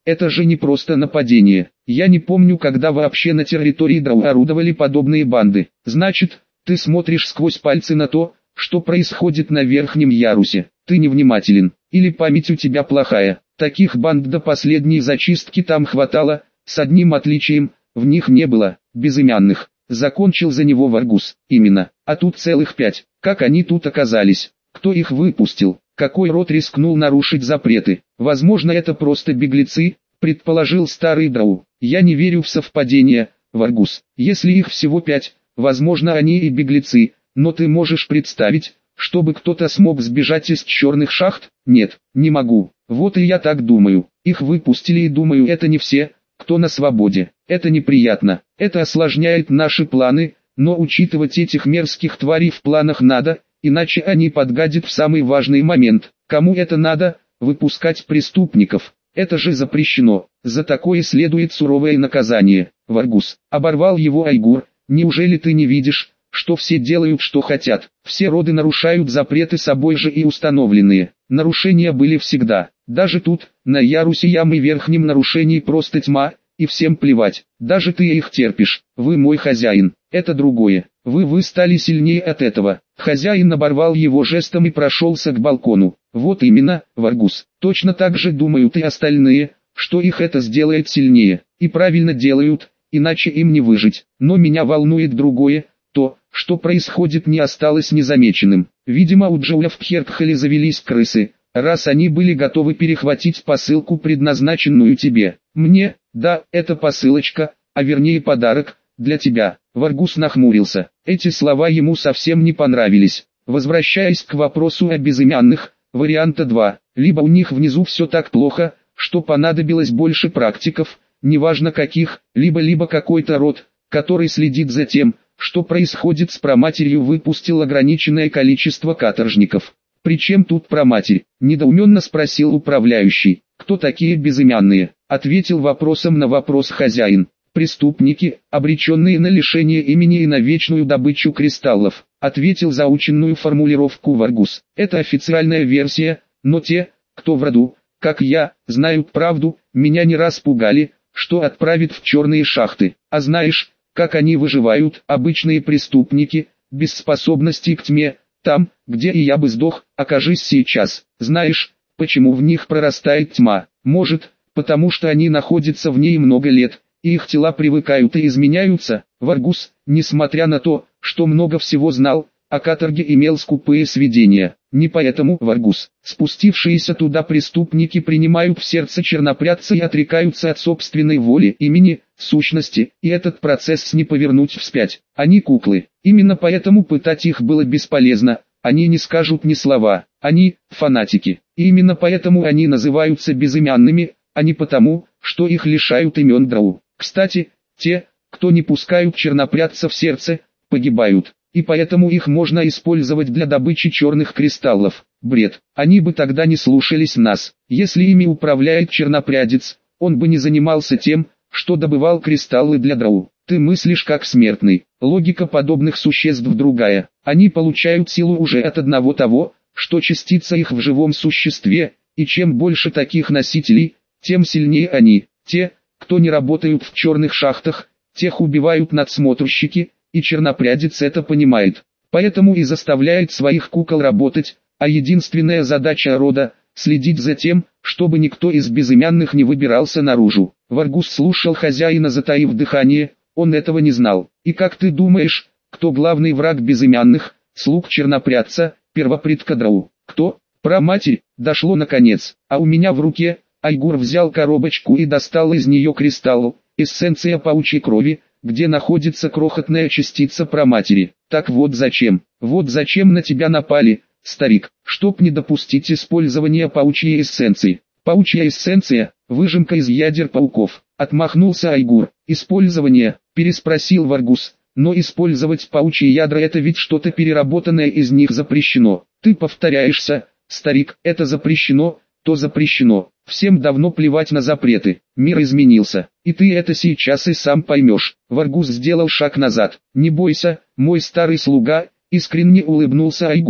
это же не просто нападение. Я не помню, когда вообще на территории Драу орудовали подобные банды. Значит, ты смотришь сквозь пальцы на то, что происходит на верхнем ярусе. Ты невнимателен, или память у тебя плохая. Таких банд до последней зачистки там хватало, с одним отличием, в них не было безымянных. Закончил за него Варгус. Именно, а тут целых пять. Как они тут оказались? Кто их выпустил? Какой род рискнул нарушить запреты? Возможно, это просто беглецы, предположил старый Драу. Я не верю в совпадения, Варгус. Если их всего пять, возможно, они и беглецы, но ты можешь представить, чтобы кто-то смог сбежать из черных шахт? Нет, не могу. Вот и я так думаю. Их выпустили и думаю, это не все, кто на свободе. Это неприятно. Это осложняет наши планы, но учитывать этих мерзких тварей в планах надо, иначе они подгадят в самый важный момент. Кому это надо? Выпускать преступников. Это же запрещено. За такое следует суровое наказание. Варгус, оборвал его Айгур. Неужели ты не видишь, что все делают, что хотят? Все роды нарушают запреты собой же и установленные. Нарушения были всегда. Даже тут, на ярусе ямы верхнем нарушений просто тьма, и всем плевать. Даже ты их терпишь. Вы мой хозяин. Это другое. Вы вы стали сильнее от этого. Хозяин оборвал его жестом и прошелся к балкону. Вот именно, Варгус. Точно так же думают и остальные, что их это сделает сильнее. И правильно делают, иначе им не выжить. Но меня волнует другое. То, что происходит, не осталось незамеченным. Видимо, у Джоуля в Пхеркхале завелись крысы, раз они были готовы перехватить посылку, предназначенную тебе. Мне, да, это посылочка, а вернее подарок, для тебя. Варгус нахмурился. Эти слова ему совсем не понравились. Возвращаясь к вопросу о безымянных, варианта два. Либо у них внизу все так плохо, что понадобилось больше практиков, неважно каких, либо-либо какой-то род, который следит за тем, что происходит с праматерью, выпустил ограниченное количество каторжников. «Причем тут праматерь?» – недоуменно спросил управляющий. «Кто такие безымянные?» – ответил вопросом на вопрос хозяин. «Преступники, обреченные на лишение имени и на вечную добычу кристаллов», – ответил заученную формулировку Варгус. «Это официальная версия, но те, кто в роду, как я, знают правду, меня не раз пугали, что отправят в черные шахты. А знаешь, как они выживают, обычные преступники, без способности к тьме, там, где и я бы сдох, окажись сейчас. Знаешь, почему в них прорастает тьма? Может, потому что они находятся в ней много лет, и их тела привыкают и изменяются?» Варгус, несмотря на то, что много всего знал, о каторге имел скупые сведения. Не поэтому, Варгус, спустившиеся туда преступники принимают в сердце чернопрядца и отрекаются от собственной воли, имени, сущности, и этот процесс не повернуть вспять. Они куклы. Именно поэтому пытать их было бесполезно, они не скажут ни слова, они – фанатики. И именно поэтому они называются безымянными, а не потому, что их лишают имен Драу. Кстати, те, кто не пускают чернопрядца в сердце, погибают. И поэтому их можно использовать для добычи черных кристаллов. Бред. Они бы тогда не слушались нас. Если ими управляет чернопрядец, он бы не занимался тем, что добывал кристаллы для Драу. Ты мыслишь как смертный. Логика подобных существ другая. Они получают силу уже от одного того, что частица их в живом существе, и чем больше таких носителей, тем сильнее они. Те, кто не работают в черных шахтах, тех убивают надсмотрщики, и чернопрядец это понимает. Поэтому и заставляет своих кукол работать, а единственная задача рода – следить за тем, чтобы никто из безымянных не выбирался наружу. Варгус слушал хозяина, затаив дыхание, он этого не знал. «И как ты думаешь, кто главный враг безымянных, слуг чернопрядца, первопредка Драу?» «Кто? Праматерь?» Дошло наконец. А у меня в руке, Айгур взял коробочку и достал из нее кристалл, эссенция паучьей крови, где находится крохотная частица праматери. Так вот зачем, вот зачем на тебя напали, старик, чтоб не допустить использования паучьей эссенции. Паучья эссенция, выжимка из ядер пауков, отмахнулся Айгур. Использование, переспросил Варгус, но использовать паучьи ядра — это ведь что-то переработанное из них запрещено. Ты повторяешься, старик, это запрещено, то запрещено. Всем давно плевать на запреты, мир изменился, и ты это сейчас и сам поймешь. Варгус сделал шаг назад. «Не бойся, мой старый слуга», — искренне улыбнулся Айгур,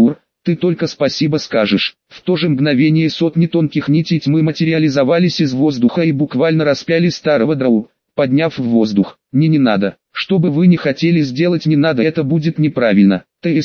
ты только спасибо скажешь. В то же мгновение сотни тонких нитей тьмы материализовались из воздуха и буквально распяли старого драу, подняв в воздух. Не не надо, что бы вы ни хотели сделать, не надо, это будет неправильно.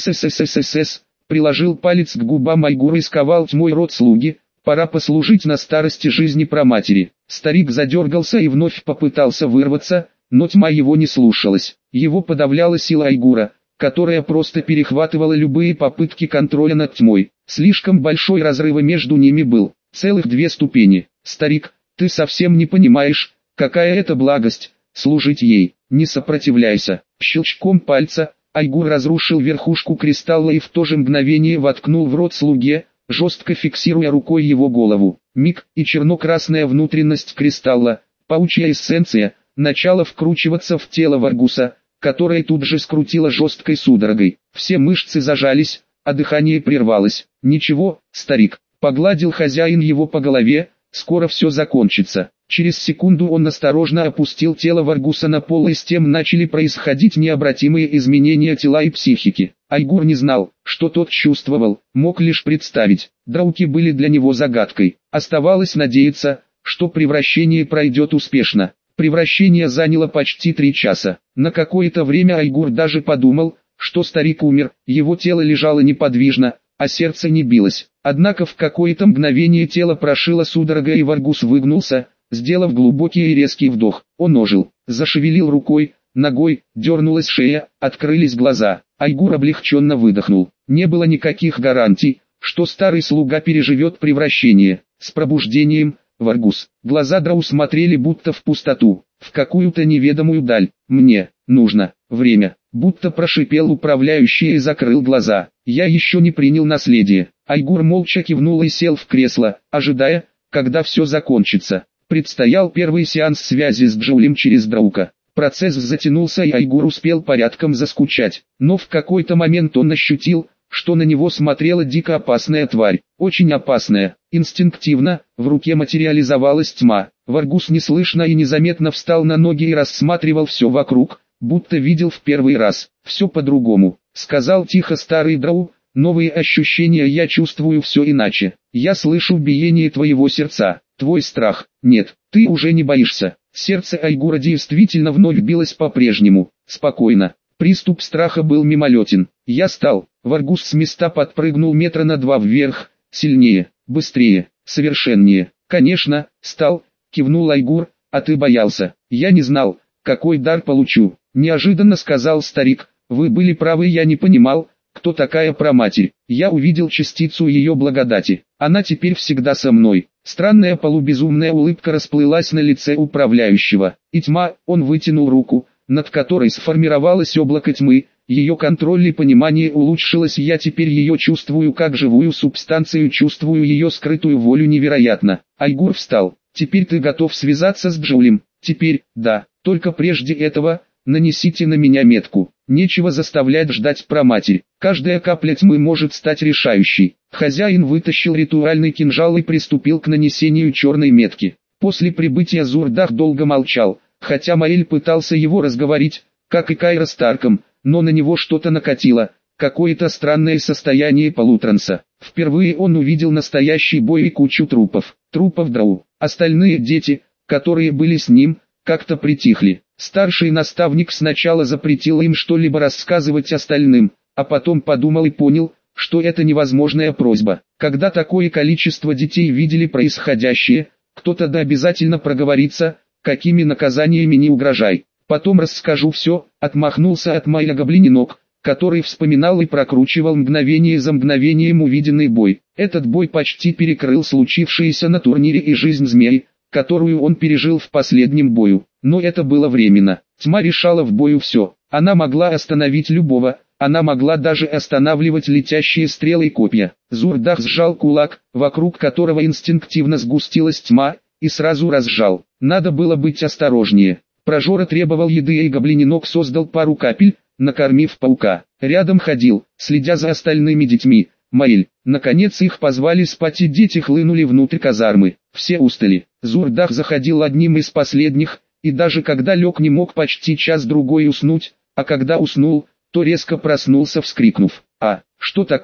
ТССССС, приложил палец к губам Айгура и сковал тьмой рот слуги. Пора послужить на старости жизни праматери. Старик задергался и вновь попытался вырваться, но тьма его не слушалась. Его подавляла сила Айгура, которая просто перехватывала любые попытки контроля над тьмой. Слишком большой разрыв между ними был, целых две ступени. Старик, ты совсем не понимаешь, какая это благость, служить ей. Не сопротивляйся. Щелчком пальца Айгур разрушил верхушку кристалла и в то же мгновение воткнул в рот слуге, жестко фиксируя рукой его голову. Миг, и черно-красная внутренность кристалла, паучья эссенция, начала вкручиваться в тело Варгуса, которое тут же скрутило жесткой судорогой. Все мышцы зажались, а дыхание прервалось. «Ничего, старик», — погладил хозяин его по голове, — «скоро все закончится». Через секунду он осторожно опустил тело Варгуса на пол, и с тем начали происходить необратимые изменения тела и психики. Айгур не знал, что тот чувствовал, мог лишь представить. Драуки были для него загадкой. Оставалось надеяться, что превращение пройдет успешно. Превращение заняло почти три часа. На какое-то время Айгур даже подумал, что старик умер, его тело лежало неподвижно, а сердце не билось. Однако в какое-то мгновение тело прошило судорога, и Варгус выгнулся, сделав глубокий и резкий вдох. Он ожил, зашевелил рукой, ногой, дернулась шея, открылись глаза. Айгур облегченно выдохнул. Не было никаких гарантий, что старый слуга переживет превращение. С пробуждением, Варгус, глаза Драу смотрели будто в пустоту, в какую-то неведомую даль. «Мне нужно время», будто прошипел управляющий и закрыл глаза. «Я еще не принял наследие». Айгур молча кивнул и сел в кресло, ожидая, когда все закончится. Предстоял первый сеанс связи с Джоулем через Драука. Процесс затянулся, и Айгур успел порядком заскучать. Но в какой-то момент он ощутил, что на него смотрела дико опасная тварь. Очень опасная. Инстинктивно, в руке материализовалась тьма. Варгус неслышно и незаметно встал на ноги и рассматривал все вокруг, будто видел в первый раз. «Все по-другому», — сказал тихо старый Драу. «Новые ощущения, я чувствую все иначе. Я слышу биение твоего сердца, твой страх. Нет, ты уже не боишься». Сердце Айгура действительно вновь билось по-прежнему, спокойно. Приступ страха был мимолетен. «Я стал». Варгус с места подпрыгнул метра на два вверх, сильнее, быстрее, совершеннее. «Конечно, стал», — кивнул Айгур. «А ты боялся». «Я не знал, какой дар получу», — неожиданно сказал старик. «Вы были правы, я не понимал, кто такая праматерь. Я увидел частицу ее благодати. Она теперь всегда со мной». Странная полубезумная улыбка расплылась на лице управляющего. И тьма, он вытянул руку, над которой сформировалось облако тьмы. Ее контроль и понимание улучшилось, я теперь ее чувствую как живую субстанцию, чувствую ее скрытую волю невероятно. Айгур встал. «Теперь ты готов связаться с Джоулем?» «Теперь, да, только прежде этого, нанесите на меня метку. Нечего заставлять ждать праматерь. Каждая капля тьмы может стать решающей». Хозяин вытащил ритуальный кинжал и приступил к нанесению черной метки. После прибытия Зурдах долго молчал, хотя Маэль пытался его разговорить, как и Кайра с Тарком, но на него что-то накатило, какое-то странное состояние полутранса. Впервые он увидел настоящий бой и кучу трупов, трупов Драу. Остальные дети, которые были с ним, как-то притихли. Старший наставник сначала запретил им что-либо рассказывать остальным, а потом подумал и понял, что это невозможная просьба. Когда такое количество детей видели происходящее, кто-то да обязательно проговорится, какими наказаниями не угрожай. «Потом расскажу все», — отмахнулся от Майя Гоблининок, который вспоминал и прокручивал мгновение за мгновением увиденный бой. Этот бой почти перекрыл случившееся на турнире и жизнь змей, которую он пережил в последнем бою. Но это было временно. Тьма решала в бою все. Она могла остановить любого, она могла даже останавливать летящие стрелы и копья. Зурдах сжал кулак, вокруг которого инстинктивно сгустилась тьма, и сразу разжал. Надо было быть осторожнее. Прожора требовал еды, и Гоблининок создал пару капель, накормив паука. Рядом ходил, следя за остальными детьми, Маэль. Наконец их позвали спать, и дети хлынули внутрь казармы. Все устали. Зурдах заходил одним из последних, и даже когда лег, не мог почти час-другой уснуть, а когда уснул, то резко проснулся, вскрикнув: «А, что такое?»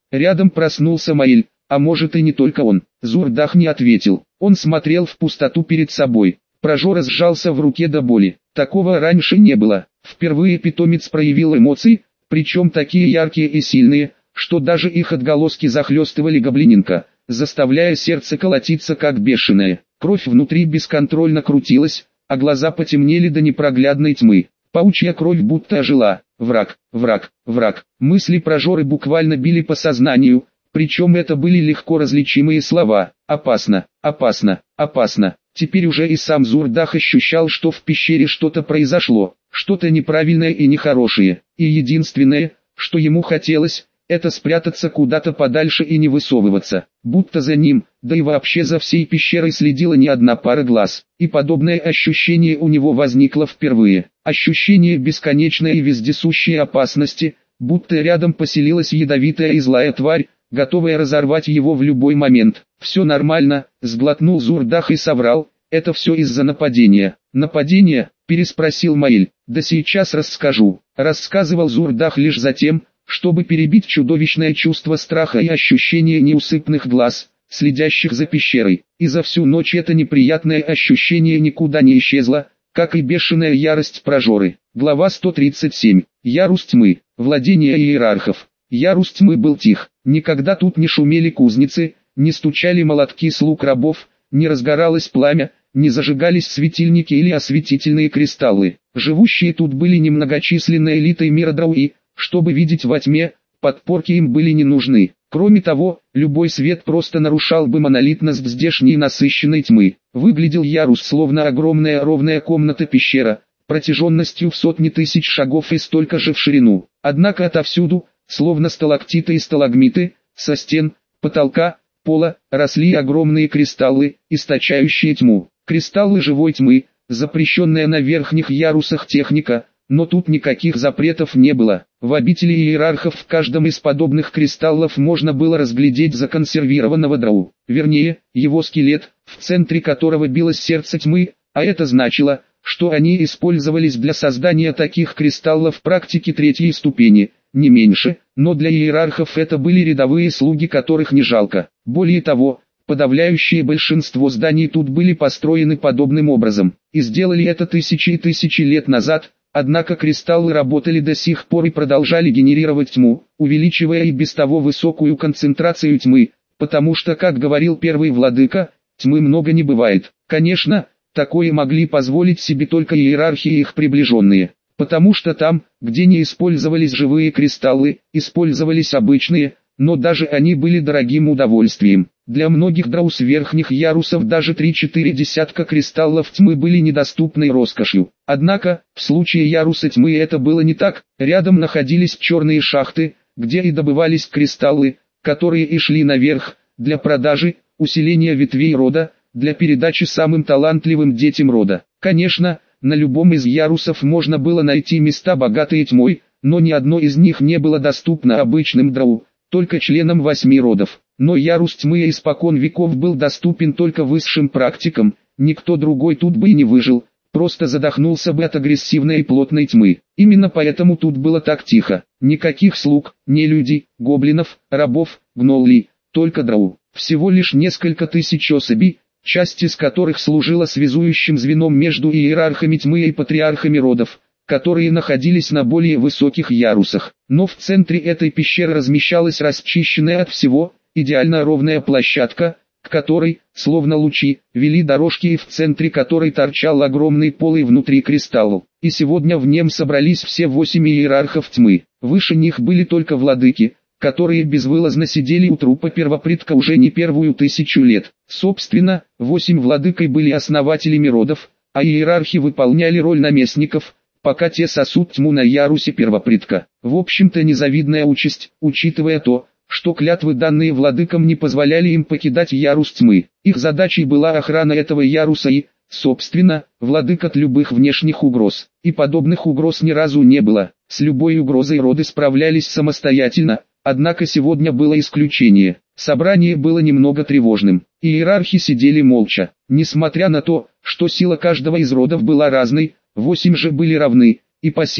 Рядом проснулся Маэль, а может и не только он. Зурдах не ответил, он смотрел в пустоту перед собой. Прожора сжался в руке до боли. Такого раньше не было. Впервые питомец проявил эмоции, причем такие яркие и сильные, что даже их отголоски захлестывали гоблиненка, заставляя сердце колотиться как бешеное. Кровь внутри бесконтрольно крутилась, а глаза потемнели до непроглядной тьмы. Паучья кровь будто ожила. Враг, враг, враг. Мысли Прожоры буквально били по сознанию, причем это были легко различимые слова. Опасно, опасно, опасно. Теперь уже и сам Зурдах ощущал, что в пещере что-то произошло, что-то неправильное и нехорошее. И единственное, что ему хотелось, это спрятаться куда-то подальше и не высовываться. Будто за ним, да и вообще за всей пещерой следила не одна пара глаз. И подобное ощущение у него возникло впервые. Ощущение бесконечной и вездесущей опасности, будто рядом поселилась ядовитая и злая тварь, готовая разорвать его в любой момент. «Все нормально», — сглотнул Зурдах и соврал, «это все из-за нападения». «Нападение?» — переспросил Маэль. «Да сейчас расскажу». Рассказывал Зурдах лишь за тем, чтобы перебить чудовищное чувство страха и ощущение неусыпных глаз, следящих за пещерой. И за всю ночь это неприятное ощущение никуда не исчезло, как и бешеная ярость Прожоры. Глава сто тридцать семь. Ярус тьмы. Владение иерархов. Ярус тьмы был тих. Никогда тут не шумели кузницы, не стучали молотки слуг рабов, не разгоралось пламя, не зажигались светильники или осветительные кристаллы. Живущие тут были немногочисленной элитой мира Драуи. Чтобы видеть во тьме, подпорки им были не нужны. Кроме того, любой свет просто нарушал бы монолитность здешней насыщенной тьмы. Выглядел Ярус словно огромная ровная комната-пещера, протяженностью в сотни тысяч шагов и столько же в ширину. Однако отовсюду, словно сталактиты и сталагмиты, со стен, потолка, пола, росли огромные кристаллы, источающие тьму. Кристаллы живой тьмы, запрещенная на верхних ярусах техника, но тут никаких запретов не было. В обители иерархов в каждом из подобных кристаллов можно было разглядеть законсервированного драу, вернее, его скелет, в центре которого билось сердце тьмы, а это значило, что они использовались для создания таких кристаллов практики третьей ступени, не меньше, но для иерархов это были рядовые слуги, которых не жалко. Более того, подавляющее большинство зданий тут были построены подобным образом, и сделали это тысячи и тысячи лет назад. Однако кристаллы работали до сих пор и продолжали генерировать тьму, увеличивая и без того высокую концентрацию тьмы, потому что, как говорил первый владыка, тьмы много не бывает. Конечно, такое могли позволить себе только иерархи и их приближенные, потому что там, где не использовались живые кристаллы, использовались обычные, но даже они были дорогим удовольствием. Для многих драу с верхних ярусов даже три-четыре десятка кристаллов тьмы были недоступной роскошью. Однако, в случае яруса тьмы это было не так. Рядом находились черные шахты, где и добывались кристаллы, которые и шли наверх, для продажи, усиления ветвей рода, для передачи самым талантливым детям рода. Конечно, на любом из ярусов можно было найти места, богатые тьмой, но ни одно из них не было доступно обычным драу, только членам восьми родов. Но ярус тьмы испокон веков был доступен только высшим практикам, никто другой тут бы и не выжил, просто задохнулся бы от агрессивной и плотной тьмы. Именно поэтому тут было так тихо, никаких слуг, нелюдей, гоблинов, рабов, гноллей, только драу. Всего лишь несколько тысяч особей, часть из которых служила связующим звеном между иерархами тьмы и патриархами родов, которые находились на более высоких ярусах. Но в центре этой пещеры размещалась расчищенная от всего, идеально ровная площадка, к которой, словно лучи, вели дорожки и в центре которой торчал огромный полый внутри кристалл. И сегодня в нем собрались все восемь иерархов тьмы. Выше них были только владыки, которые безвылазно сидели у трупа первопредка уже не первую тысячу лет. Собственно, восемь владыкой были основателями родов, а иерархи выполняли роль наместников, пока те сосут тьму на ярусе первопредка. В общем-то незавидная участь, учитывая то, что клятвы, данные владыкам, не позволяли им покидать ярус тьмы. Их задачей была охрана этого яруса и, собственно, владык от любых внешних угроз. И подобных угроз ни разу не было. С любой угрозой роды справлялись самостоятельно, однако сегодня было исключение. Собрание было немного тревожным. Иерархи сидели молча. Несмотря на то, что сила каждого из родов была разной, восемь же были равны, и по силе,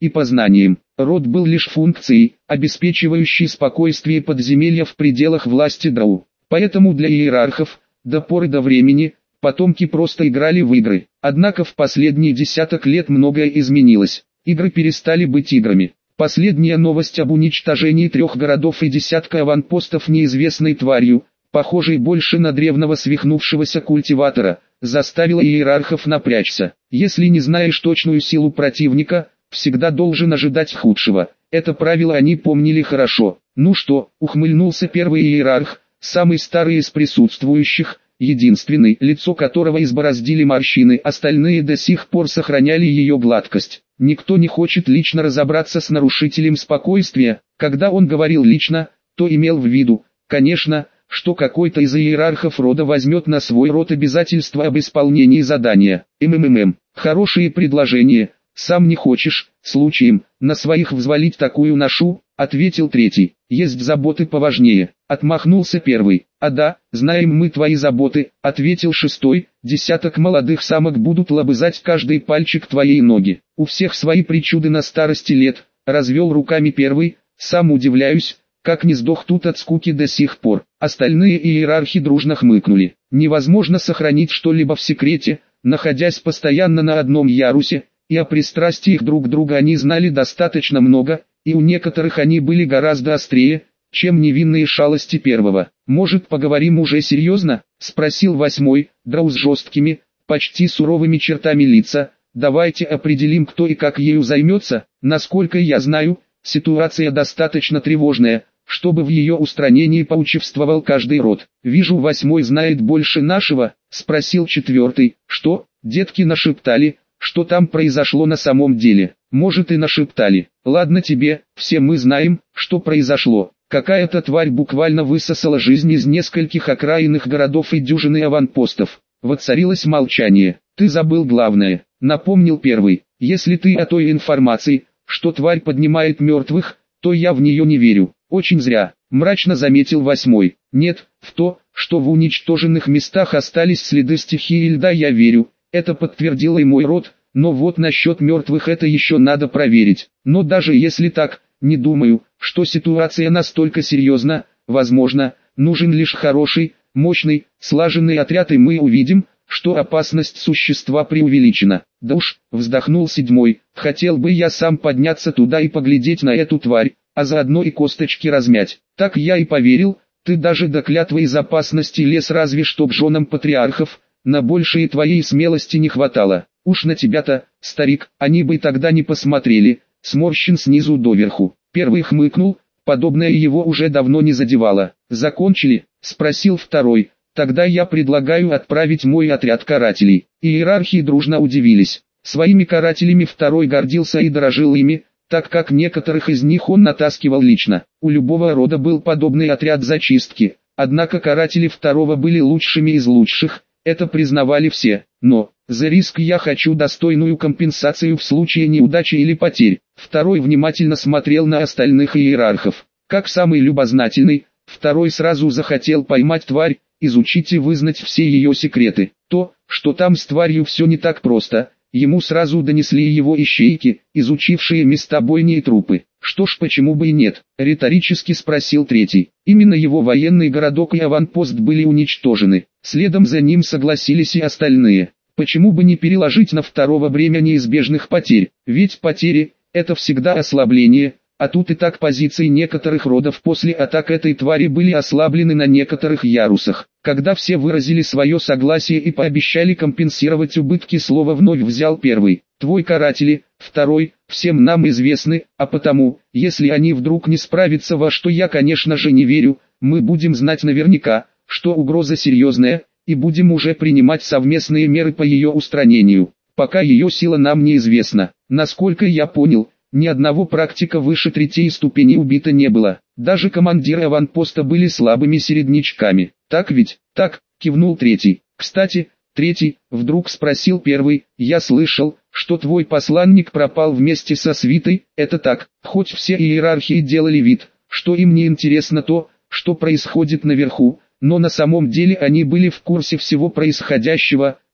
и познанием. Род был лишь функцией, обеспечивающей спокойствие подземелья в пределах власти Драу. Поэтому для иерархов, до поры до времени, потомки просто играли в игры. Однако в последние десяток лет многое изменилось. Игры перестали быть играми. Последняя новость об уничтожении трех городов и десятка аванпостов неизвестной тварью, похожей больше на древнего свихнувшегося культиватора, заставила иерархов напрячься. Если не знаешь точную силу противника, всегда должен ожидать худшего. Это правило они помнили хорошо. Ну что, ухмыльнулся первый иерарх, самый старый из присутствующих, единственный, лицо которого избороздили морщины, остальные до сих пор сохраняли ее гладкость. Никто не хочет лично разобраться с нарушителем спокойствия. Когда он говорил лично, то имел в виду, конечно, что какой-то из иерархов рода возьмет на свой род обязательства об исполнении задания. МММ. Хорошие предложения. Сам не хочешь, случаем, на своих взвалить такую ношу, ответил третий. Есть заботы поважнее, отмахнулся первый. А да, знаем мы твои заботы, ответил шестой. Десяток молодых самок будут лобызать каждый пальчик твоей ноги. У всех свои причуды на старости лет, развел руками первый. Сам удивляюсь, как не сдох тут от скуки до сих пор. Остальные иерархи дружно хмыкнули. Невозможно сохранить что-либо в секрете, находясь постоянно на одном ярусе, и о пристрастиях друг друга они знали достаточно много, и у некоторых они были гораздо острее, чем невинные шалости первого. «Может, поговорим уже серьезно?» – спросил восьмой, Драу с жесткими, почти суровыми чертами лица. «Давайте определим, кто и как ею займется. Насколько я знаю, ситуация достаточно тревожная, чтобы в ее устранении поучаствовал каждый род. Вижу, восьмой знает больше нашего», – спросил четвертый. «Что?» – детки нашептали. Что там произошло на самом деле? Может и нашептали. Ладно тебе, все мы знаем, что произошло. Какая-то тварь буквально высосала жизнь из нескольких окраинных городов и дюжины аванпостов. Воцарилось молчание. Ты забыл главное, напомнил первый. Если ты о той информации, что тварь поднимает мертвых, то я в нее не верю. Очень зря, мрачно заметил восьмой. Нет, в то, что в уничтоженных местах остались следы стихии льда, я верю. Это подтвердил и мой род, но вот насчет мертвых это еще надо проверить. Но даже если так, не думаю, что ситуация настолько серьезна. Возможно, нужен лишь хороший, мощный, слаженный отряд, и мы увидим, что опасность существа преувеличена. Да уж, вздохнул седьмой, хотел бы я сам подняться туда и поглядеть на эту тварь, а заодно и косточки размять. Так я и поверил, ты даже до клятвы из опасности лез разве что к женам патриархов. На большее твоей смелости не хватало. Уж на тебя-то, старик, они бы тогда не посмотрели. Сморщен снизу доверху. Первый хмыкнул, подобное его уже давно не задевало. «Закончили?» – спросил второй. «Тогда я предлагаю отправить мой отряд карателей». Иерархи дружно удивились. Своими карателями второй гордился и дорожил ими, так как некоторых из них он натаскивал лично. У любого рода был подобный отряд зачистки, однако каратели второго были лучшими из лучших. Это признавали все, но, за риск я хочу достойную компенсацию в случае неудачи или потерь. Второй внимательно смотрел на остальных иерархов. Как самый любознательный, второй сразу захотел поймать тварь, изучить и вызнать все ее секреты. То, что там с тварью все не так просто, ему сразу донесли его ищейки, изучившие места бойни и трупы. Что ж, почему бы и нет, риторически спросил третий. Именно его военный городок и аванпост были уничтожены. Следом за ним согласились и остальные. Почему бы не переложить на второго бремя неизбежных потерь? Ведь потери – это всегда ослабление, а тут и так позиции некоторых родов после атак этой твари были ослаблены на некоторых ярусах. Когда все выразили свое согласие и пообещали компенсировать убытки, слово вновь взял первый. Твой каратели, второй, всем нам известны, а потому, если они вдруг не справятся, во что я конечно же не верю, мы будем знать наверняка, что угроза серьезная, и будем уже принимать совместные меры по ее устранению. Пока ее сила нам неизвестна. Насколько я понял, ни одного практика выше третьей ступени убито не было. Даже командиры аванпоста были слабыми середнячками. Так ведь? Так, кивнул третий. Кстати, третий, вдруг спросил первый, я слышал, что твой посланник пропал вместе со свитой, это так? Хоть все иерархии делали вид, что им не интересно то, что происходит наверху, но на самом деле они были в курсе всего происходящего,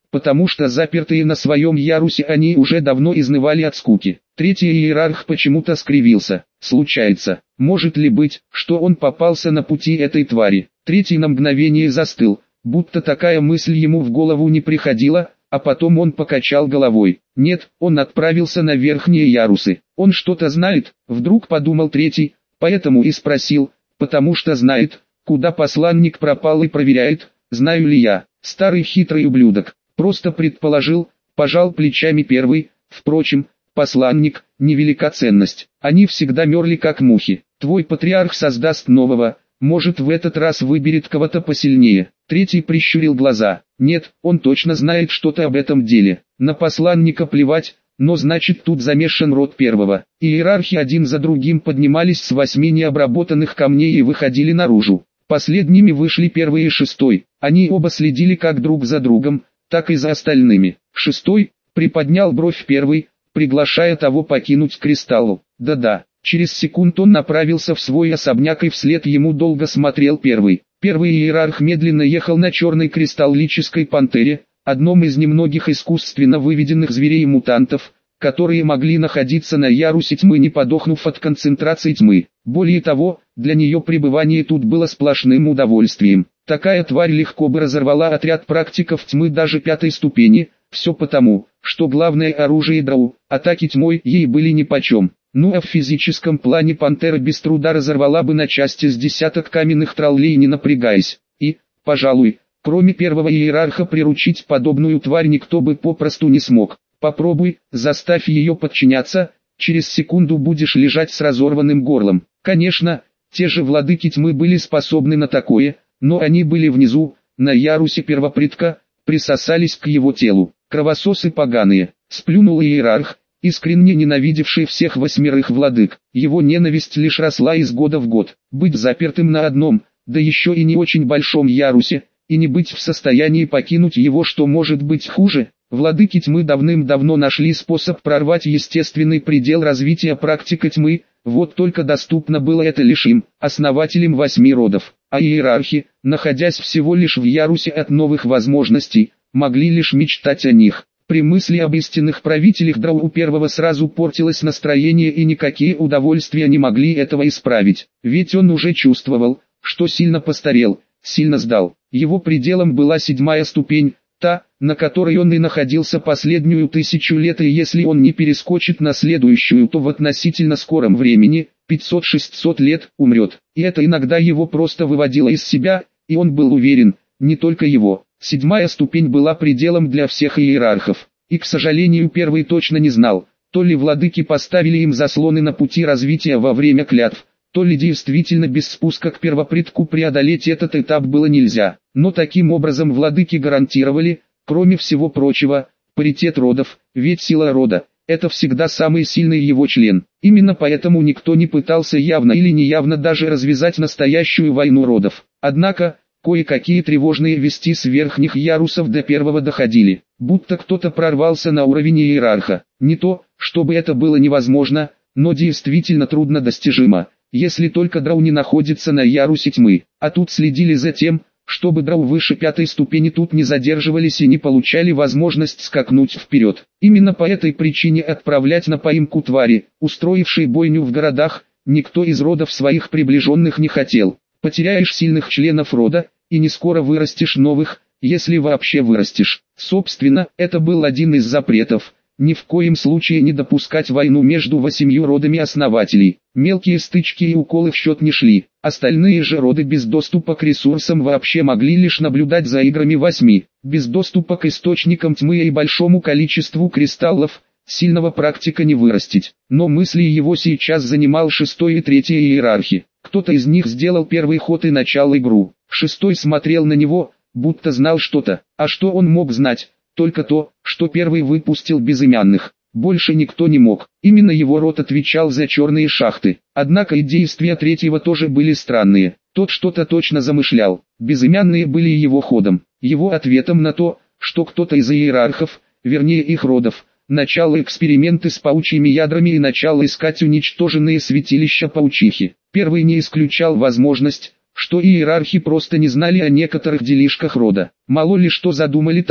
потому что запертые на своем ярусе они уже давно изнывали от скуки. Третий иерарх почему-то скривился. Случается, может ли быть, что он попался на пути этой твари? Третий на мгновение застыл, будто такая мысль ему в голову не приходила, а потом он покачал головой. Нет, он отправился на верхние ярусы. Он что-то знает, вдруг подумал третий, поэтому и спросил, потому что знает, куда посланник пропал и проверяет, знаю ли я. Старый хитрый ублюдок, просто предположил, пожал плечами первый. Впрочем, посланник, невелика ценность, они всегда мерли как мухи. Твой патриарх создаст нового, может в этот раз выберет кого-то посильнее. Третий прищурил глаза. Нет, он точно знает что-то об этом деле. На посланника плевать, но значит тут замешан род первого. Иерархи один за другим поднимались с восьми необработанных камней и выходили наружу. Последними вышли первый и шестой. Они оба следили как друг за другом, так и за остальными. Шестой приподнял бровь первый, приглашая того покинуть кристаллу. Да-да. Через секунду он направился в свой особняк и вслед ему долго смотрел первый. Первый иерарх медленно ехал на черной кристаллической пантере, одном из немногих искусственно выведенных зверей-мутантов, которые могли находиться на ярусе тьмы, не подохнув от концентрации тьмы. Более того, для нее пребывание тут было сплошным удовольствием. Такая тварь легко бы разорвала отряд практиков тьмы даже пятой ступени, все потому, что главное оружие драу, атаки тьмой, ей были нипочем. Ну а в физическом плане пантера без труда разорвала бы на части с десяток каменных троллей, не напрягаясь. И, пожалуй, кроме первого иерарха приручить подобную тварь никто бы попросту не смог. Попробуй, заставь ее подчиняться, через секунду будешь лежать с разорванным горлом. Конечно, те же владыки тьмы были способны на такое, но они были внизу, на ярусе первопредка, присосались к его телу. Кровососы поганые, сплюнул иерарх, искренне ненавидевший всех восьмерых владык. Его ненависть лишь росла из года в год. Быть запертым на одном, да еще и не очень большом ярусе, и не быть в состоянии покинуть его, что может быть хуже. Владыки тьмы давным-давно нашли способ прорвать естественный предел развития практика тьмы, вот только доступно было это лишь им, основателям восьми родов. А иерархи, находясь всего лишь в ярусе от новых возможностей, могли лишь мечтать о них. При мысли об истинных правителях драу у первого сразу портилось настроение, и никакие удовольствия не могли этого исправить. Ведь он уже чувствовал, что сильно постарел, сильно сдал. Его пределом была седьмая ступень, та, на которой он и находился последнюю тысячу лет, и если он не перескочит на следующую, то в относительно скором времени, пятьсот-шестьсот лет, умрет. И это иногда его просто выводило из себя, и он был уверен, не только его. Седьмая ступень была пределом для всех иерархов, и, к сожалению, первый точно не знал, то ли владыки поставили им заслоны на пути развития во время клятв, то ли действительно без спуска к первопредку преодолеть этот этап было нельзя. Но таким образом владыки гарантировали, кроме всего прочего, паритет родов, ведь сила рода – это всегда самый сильный его член. Именно поэтому никто не пытался явно или неявно даже развязать настоящую войну родов. Однако, кое-какие тревожные вести с верхних ярусов до первого доходили, будто кто-то прорвался на уровень иерарха. Не то, чтобы это было невозможно, но действительно трудно достижимо, если только драу не находится на ярусе тьмы. А тут следили за тем, чтобы драу выше пятой ступени тут не задерживались и не получали возможность скакнуть вперед. Именно по этой причине отправлять на поимку твари, устроившей бойню в городах, никто из родов своих приближенных не хотел. Потеряешь сильных членов рода, и не скоро вырастешь новых, если вообще вырастешь. Собственно, это был один из запретов. Ни в коем случае не допускать войну между восемью родами основателей. Мелкие стычки и уколы в счет не шли. Остальные же роды без доступа к ресурсам вообще могли лишь наблюдать за играми восьми. Без доступа к источникам тьмы и большому количеству кристаллов, сильного практика не вырастить. Но мысли его сейчас занимал шестой и третий иерархи. Кто-то из них сделал первый ход и начал игру. Шестой смотрел на него, будто знал что-то. А что он мог знать? Только то, что первый выпустил безымянных. Больше никто не мог. Именно его род отвечал за черные шахты. Однако и действия третьего тоже были странные. Тот что-то точно замышлял. Безымянные были его ходом. Его ответом на то, что кто-то из иерархов, вернее их родов, начал эксперименты с паучьими ядрами и начал искать уничтоженные святилища паучихи. Первый не исключал возможность, что иерархи просто не знали о некоторых делишках рода. Мало ли что задумали там,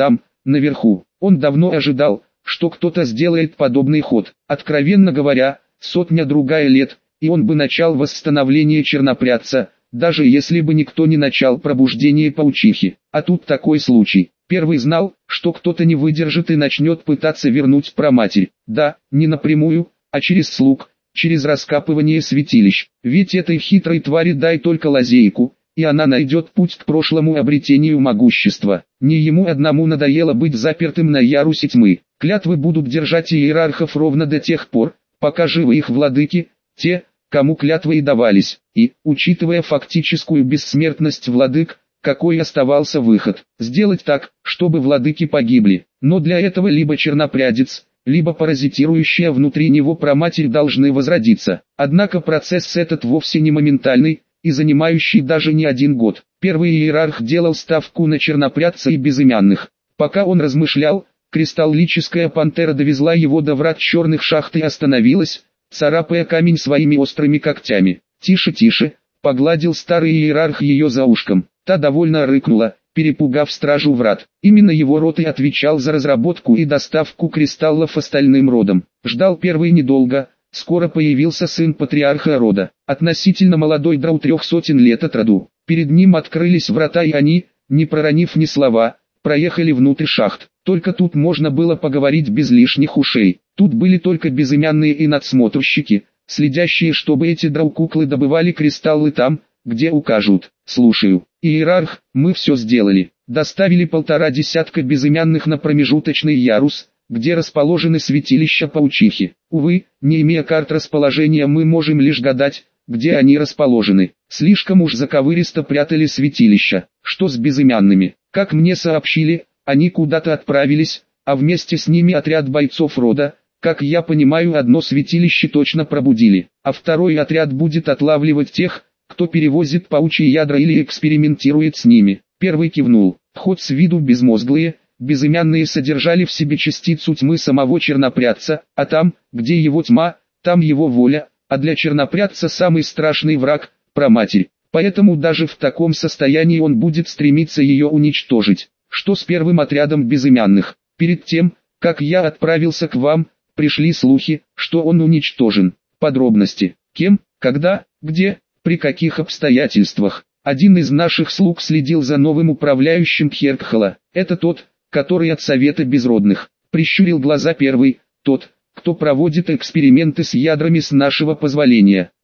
наверху. Он давно ожидал, что кто-то сделает подобный ход. Откровенно говоря, сотня-другая лет, и он бы начал восстановление чернопрядца, даже если бы никто не начал пробуждение паучихи. А тут такой случай. Первый знал, что кто-то не выдержит и начнет пытаться вернуть праматерь. Да, не напрямую, а через слуг, через раскапывание святилищ. Ведь этой хитрой твари дай только лазейку, и она найдет путь к прошлому обретению могущества. Не ему одному надоело быть запертым на ярусе тьмы. Клятвы будут держать иерархов ровно до тех пор, пока живы их владыки, те, кому клятвы и давались. И, учитывая фактическую бессмертность владык, какой оставался выход? Сделать так, чтобы владыки погибли. Но для этого либо чернопрядец, либо паразитирующая внутри него праматерь должны возродиться. Однако процесс этот вовсе не моментальный, и занимающий даже не один год. Первый иерарх делал ставку на чернопрядца и безымянных. Пока он размышлял, кристаллическая пантера довезла его до врат черных шахт и остановилась, царапая камень своими острыми когтями. «Тише, тише», — погладил старый иерарх ее за ушком. Та довольно рыкнула, перепугав стражу врат. Именно его род и отвечал за разработку и доставку кристаллов остальным родам. Ждал первый недолго. Скоро появился сын патриарха рода, относительно молодой драу трех сотен лет от роду. Перед ним открылись врата, и они, не проронив ни слова, проехали внутрь шахт. Только тут можно было поговорить без лишних ушей. Тут были только безымянные и надсмотрщики, следящие, чтобы эти драу-куклы добывали кристаллы там, где укажут. «Слушаю, иерарх, мы все сделали. Доставили полтора десятка безымянных на промежуточный ярус, где расположены святилища паучихи. Увы, не имея карт расположения, мы можем лишь гадать, где они расположены. Слишком уж заковыристо прятали святилища. Что с безымянными? Как мне сообщили, они куда-то отправились, а вместе с ними отряд бойцов рода. Как я понимаю, одно святилище точно пробудили, а второй отряд будет отлавливать тех, кто перевозит паучьи ядра или экспериментирует с ними». Первый кивнул. Хоть с виду безмозглые, безымянные содержали в себе частицу тьмы самого чернопрядца, а там, где его тьма, там его воля, а для чернопрядца самый страшный враг – праматерь. Поэтому даже в таком состоянии он будет стремиться ее уничтожить. Что с первым отрядом безымянных? Перед тем, как я отправился к вам, пришли слухи, что он уничтожен. Подробности. Кем, когда, где, при каких обстоятельствах? Один из наших слуг следил за новым управляющим Кхеркхала. Это тот, который от Совета Безродных. Прищурил глаза первый, тот, кто проводит эксперименты с ядрами с нашего позволения.